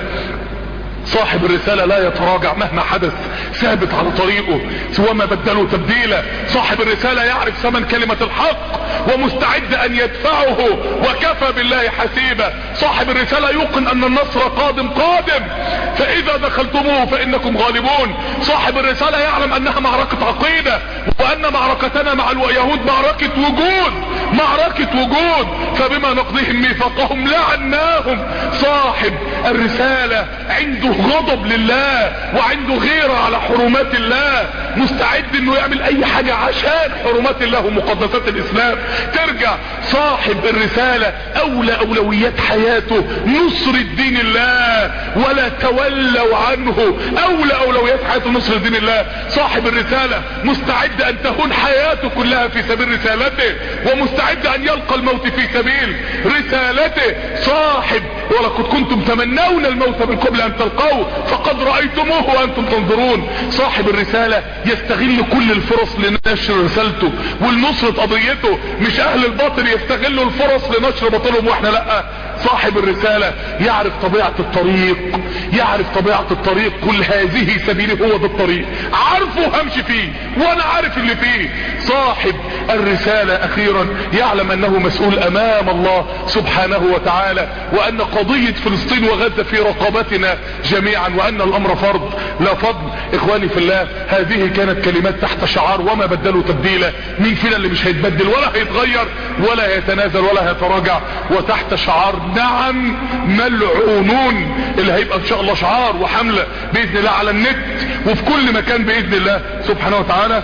صاحب الرسالة لا يتراجع مهما حدث، ثابت على طريقه سوى ما بدلوا تبديلا. صاحب الرسالة يعرف ثمن كلمة الحق ومستعد ان يدفعه وكفى بالله حسيبا. صاحب الرسالة يوقن ان النصر قادم قادم، فاذا دخلتموه فانكم غالبون. صاحب الرسالة يعلم انها معركة عقيدة، وان معركتنا مع اليهود معركة وجود، معركة وجود، فبما نقضيهم ميثاقهم لعناهم. صاحب الرسالة عنده غضب لله وعنده غيرة على حرمات الله، مستعد انه يعمل اي حاجة عشان حرمات الله ومقدسات الاسلام ترجع. صاحب الرسالة اولى اولويات حياته نصر الدين الله ولا تولوا عنه، اولى اولويات حياته نصر دين الله. صاحب الرسالة مستعد ان تهون حياته كلها في سبيل رسالته، ومستعد ان يلقى الموت في سبيل رسالته. صاحب ولقد كنتم تمنون الموت من قبل ان تلقوه فقد رأيتموه وانتم تنظرون. صاحب الرسالة يستغل كل الفرص لنشر رسالته ولنصرة قضيته، مش اهل الباطل يستغلوا الفرص لنشر باطلهم واحنا لا. صاحب الرسالة يعرف طبيعة الطريق، يعرف طبيعة الطريق، كل هذه سبيلي هو ده الطريق، عارفه همشي فيه وانا عارف اللي فيه. صاحب الرسالة اخيرا يعلم انه مسؤول امام الله سبحانه وتعالى، وان قضية فلسطين وغزة في رقبتنا جميعا، وان الامر فرض لا فضل. اخواني في الله، هذه كانت كلمات تحت شعار وما بدلوا تبديلا. مين فينا اللي مش هيتبدل ولا هيتغير ولا هيتنازل ولا هيتراجع؟ وتحت شعار نعم ملعونون، اللي هيبقى ان شاء الله شعار وحملة باذن الله على النت وفي كل مكان باذن الله سبحانه وتعالى.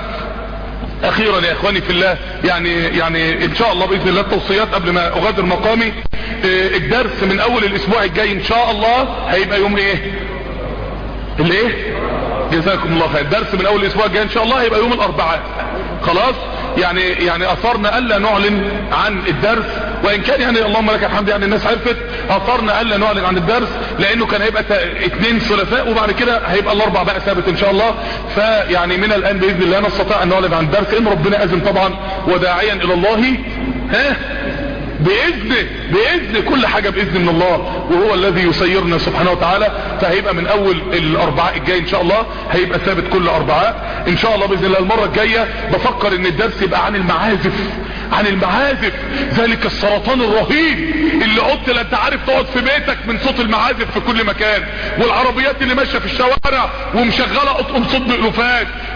اخيرا يا اخواني في الله، يعني يعني ان شاء الله باذن الله التوصيات قبل ما اغادر مقامي. الدرس من اول الاسبوع الجاي ان شاء الله هيبقى يوم ايه؟ الايه؟ جزاكم الله خير. الدرس من اول الاسبوع الجاي ان شاء الله هيبقى يوم الاربعاء. خلاص يعني يعني اثرنا الا نعلن عن الدرس، وان كان يعني اللهم لك الحمد يعني الناس عرفت، اثرنا الا نعلن عن الدرس لانه كان هيبقى اثنين ثلاثاء وبعد كده هيبقى الاربع بقى ثابت ان شاء الله. فيعني من الان باذن الله نستطيع ان نعلن عن الدرس ان ربنا اذن طبعا، وداعيا الى الله ها باذن باذن كل حاجة باذن من الله، وهو الذي يسيرنا سبحانه وتعالى. فهيبقى من اول الاربعاء الجاي ان شاء الله هيبقى ثابت كل اربعاء ان شاء الله باذن الله. المرة الجاية بفكر ان الدرس يبقى عن المعازف، عن المعازف، ذلك السرطان الرهيب اللي قلت لا انت عارف تقعد في بيتك من صوت المعازف في كل مكان، والعربيات اللي ماشيه في الشوارع ومشغله اطقم صوت بألوفات.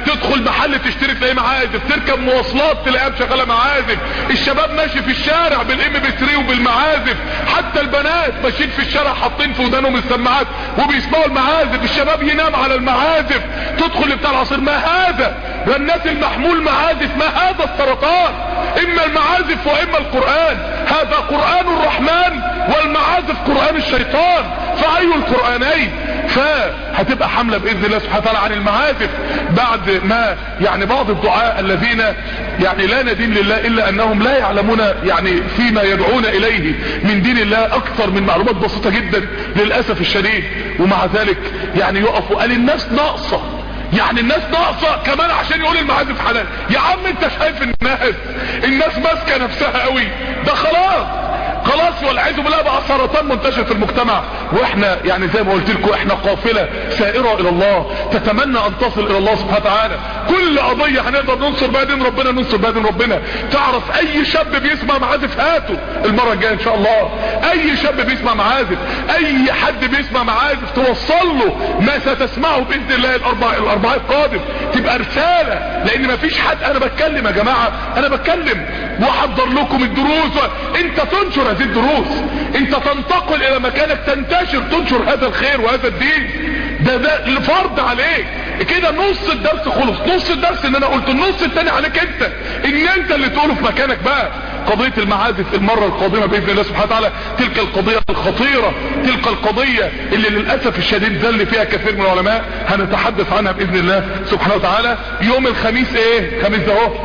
تدخل محل تشتري تلاقيه معازف، تركب مواصلات تلاقيها شغاله معازف، الشباب ماشي في الشارع بالام بي ثلاثة وبالمعازف، حتى البنات ماشيين في الشارع حاطين في ودانهم السماعات وبيسمعوا المعازف، الشباب ينام على المعازف. تدخل بتاع العصير، ما هذا؟ والناس المحمول معازف، ما هذا السرطان؟ اما المعازف واما القرآن، هذا قرآن الرحمن والمعازف قرآن الشيطان، فأي القرآنين؟ فهتبقى حملة بإذن الله سبحانه وتعالى عن المعازف، بعد ما يعني بعض الدعاء الذين يعني لا ندين لله إلا أنهم لا يعلمون يعني فيما يدعون إليه من دين الله أكثر من معلومات بسيطة جدا للأسف الشديد، ومع ذلك يعني يقفوا قال الناس ناقصة، يعني الناس ناقصة كمان عشان يقول المعازف حلال. يا عم انت شايف الناس الناس ماسكة نفسها قوي، ده خلاص خلاص والعياذ بالله بقى سرطان منتشر في المجتمع، واحنا يعني زي ما قلت لكم احنا قافله سائره الى الله تتمنى ان تصل الى الله سبحانه وتعالى. كل قضيه هنقدر ننصر بها دين ربنا ننصر بها دين ربنا. تعرف اي شاب بيسمع معازف هاته المره الجايه ان شاء الله، اي شاب بيسمع معازف، اي حد بيسمع معازف توصل له ما ستسمعه باذن الله الاربع الاربع القادم، تبقى رساله، لان مفيش حد. انا بتكلم يا جماعه، انا بتكلم واحضر لكم الدروس، انت تنشر هذه الدروس، انت تنتقل الى مكانك تنتشر تنشر هذا الخير وهذا الدين، ده ده الفرض عليك كده. نص الدرس خلص، نص الدرس ان انا قلت، النص التاني عليك انت ان انت اللي تقوله في مكانك بقى. قضية المعازف المرة القادمة بإذن الله سبحانه وتعالى تلك القضية الخطيرة، تلك القضية اللي للأسف الشديد ذل فيها كثير من العلماء، هنتحدث عنها بإذن الله سبحانه وتعالى يوم الخميس. ايه خميس ده اهو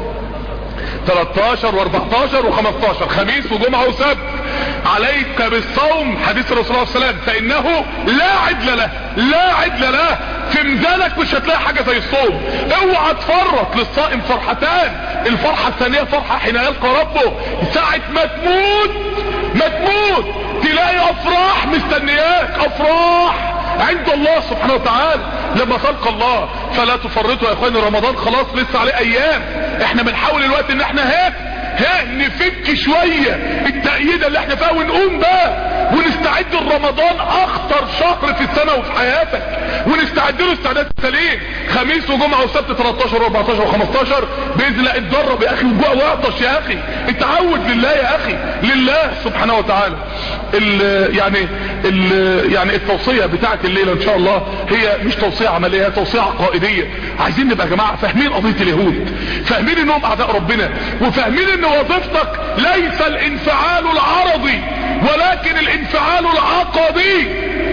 تلتاشر واربعتاشر وخمستاشر، خميس وجمعة وسبت. عليك بالصوم، حديث الرسول صلى الله عليه وسلم، فانه لا عدل له، لا عدل له. في ميزانك مش هتلاقي حاجة زي الصوم. اوعى تفرط، للصائم فرحتان، الفرحة الثانية فرحة حين يلقى ربه، ساعة ما تموت ما تموت تلاقي افراح مستنياك، افراح عند الله سبحانه وتعالى لما تلقى الله. فلا تفرطوا يا اخواني، رمضان خلاص لسه عليه ايام، احنا بنحاول الوقت ان احنا ها ها نفك شوية التأييدة اللي احنا فيها ونقوم بقى ونستعد لرمضان، اخطر شهر في السنة وفي حياتك، ونستعد له استعداد سليم. خميس وجمعة وسبت تلتاشر واربعتاشر وخمستاشر باذن الله. اتدرب يا اخي وجوع واعطش يا اخي، اتعود لله يا اخي، لله سبحانه وتعالى. ال يعني ال يعني التوصية بتاعت الليلة ان شاء الله هي مش توصية عملية، هي توصية عقائدية. عايزين نبقى يا جماعة فاهمين قضية اليهود، فاهمين انهم اعداء ربنا، وفاهمين ان وظيفتك ليس الانفعال العرضي ولكن الانفعال العقدي.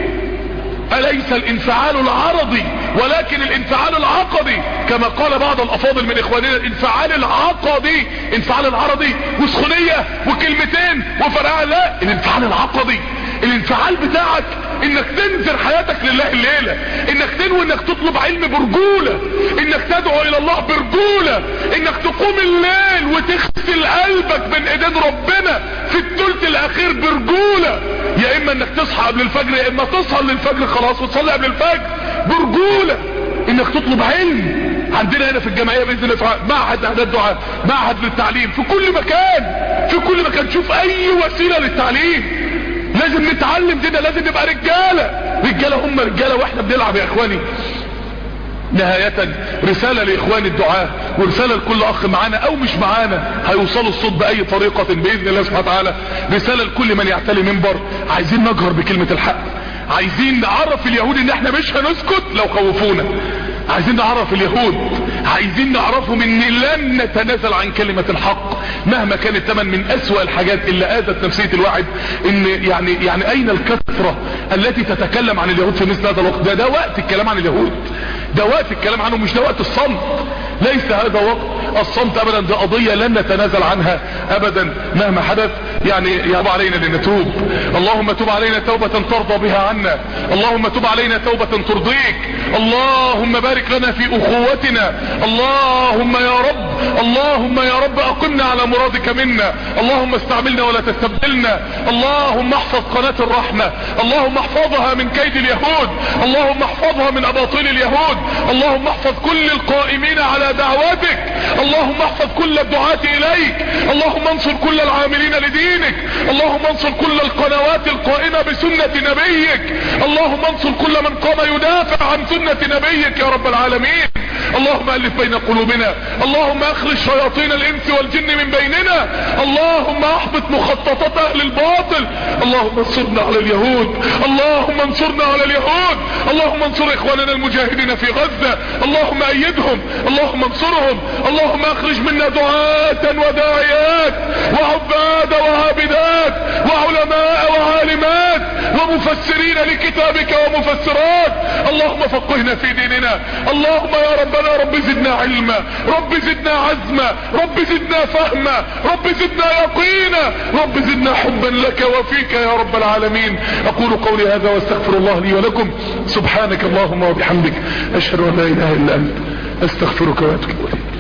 أليس الانفعال العرضي ولكن الانفعال العقدي، كما قال بعض الافاضل من اخواننا الانفعال العقدي. انفعال العرضي وسخونية وكلمتين وفرقة، لا، الانفعال العقدي. الانفعال بتاعك انك تنذر حياتك لله الليلة، انك تنوي انك تطلب علم برجولة، انك تدعو الى الله برجولة، انك تقوم الليل وتغسل قلبك بين ايدين ربنا في الثلث الاخير برجولة. يا اما انك تصحى قبل الفجر، يا اما تصحى للفجر خلاص وتصلي قبل الفجر برجولة، انك تطلب علم. عندنا هنا في الجمعية باذن الله تعالى معهد اعداد دعاء، معهد للتعليم في كل مكان، في كل مكان. شوف اي وسيلة للتعليم، لازم نتعلم دينا، لازم نبقى رجالة، رجالة هم رجالة واحنا بنلعب يا اخواني. نهاية رسالة لاخواني الدعاء، ورسالة لكل اخ معانا او مش معانا هيوصلوا الصوت باي طريقة باذن الله سبحانه وتعالى. رسالة لكل من يعتلي منبر، عايزين نجهر بكلمة الحق، عايزين نعرف اليهود ان احنا مش هنسكت لو خوفونا، عايزين نعرف اليهود، عايزين نعرفهم ان لن نتنازل عن كلمة الحق مهما كان الثمن. من اسوأ الحاجات اللي اذت نفسية الواحد ان يعني يعني اين الكثرة التي تتكلم عن اليهود في مثل هذا الوقت؟ ده ده وقت الكلام عن اليهود، ده وقت الكلام عنهم، مش ده وقت الصمت. ليس هذا وقت الصمت ابدا، ده قضية لن نتنازل عنها ابدا مهما حدث. يعني يتوب علينا لنتوب، اللهم تب علينا توبة ترضى بها عنا، اللهم تب علينا توبة ترضيك، اللهم بارك لنا في اخوتنا، اللهم يا رب اللهم يا رب اقمنا على مرادك منا، اللهم استعملنا ولا تستبدلنا، اللهم احفظ قناة الرحمة، اللهم احفظها من كيد اليهود، اللهم احفظها من اباطيل اليهود، اللهم احفظ كل القائمين على دعوتك، اللهم احفظ كل الدعاة اليك، اللهم انصر كل العاملين لدينك، اللهم انصر كل القنوات القائمة بسنة نبيك، اللهم انصر كل من قام يدافع عن سنة نبيك يا رب العالمين، اللهم الف بين قلوبنا، اللهم اخرج شياطين الانس والجن من بيننا، اللهم احبط مخططات اهل الباطل، اللهم انصرنا على اليهود، اللهم انصرنا على اليهود، اللهم انصر اخواننا المجاهدين في غزة، اللهم ايدهم، اللهم انصرهم، اللهم اخرج منا دعاة وداعيات وعباد وعابدات وعلماء وعالمات ومفسرين لكتابك ومفسرات، اللهم فقهنا في ديننا، اللهم يا ربنا رب زدنا علما، رب زدنا عزما، رب زدنا فهما، رب زدنا يقينا، رب زدنا حبا لك وفيك يا رب العالمين. اقول قولي هذا واستغفر الله لي ولكم، سبحانك اللهم وبحمدك اشهد ان لا اله الا انت استغفرك واتوب اليك.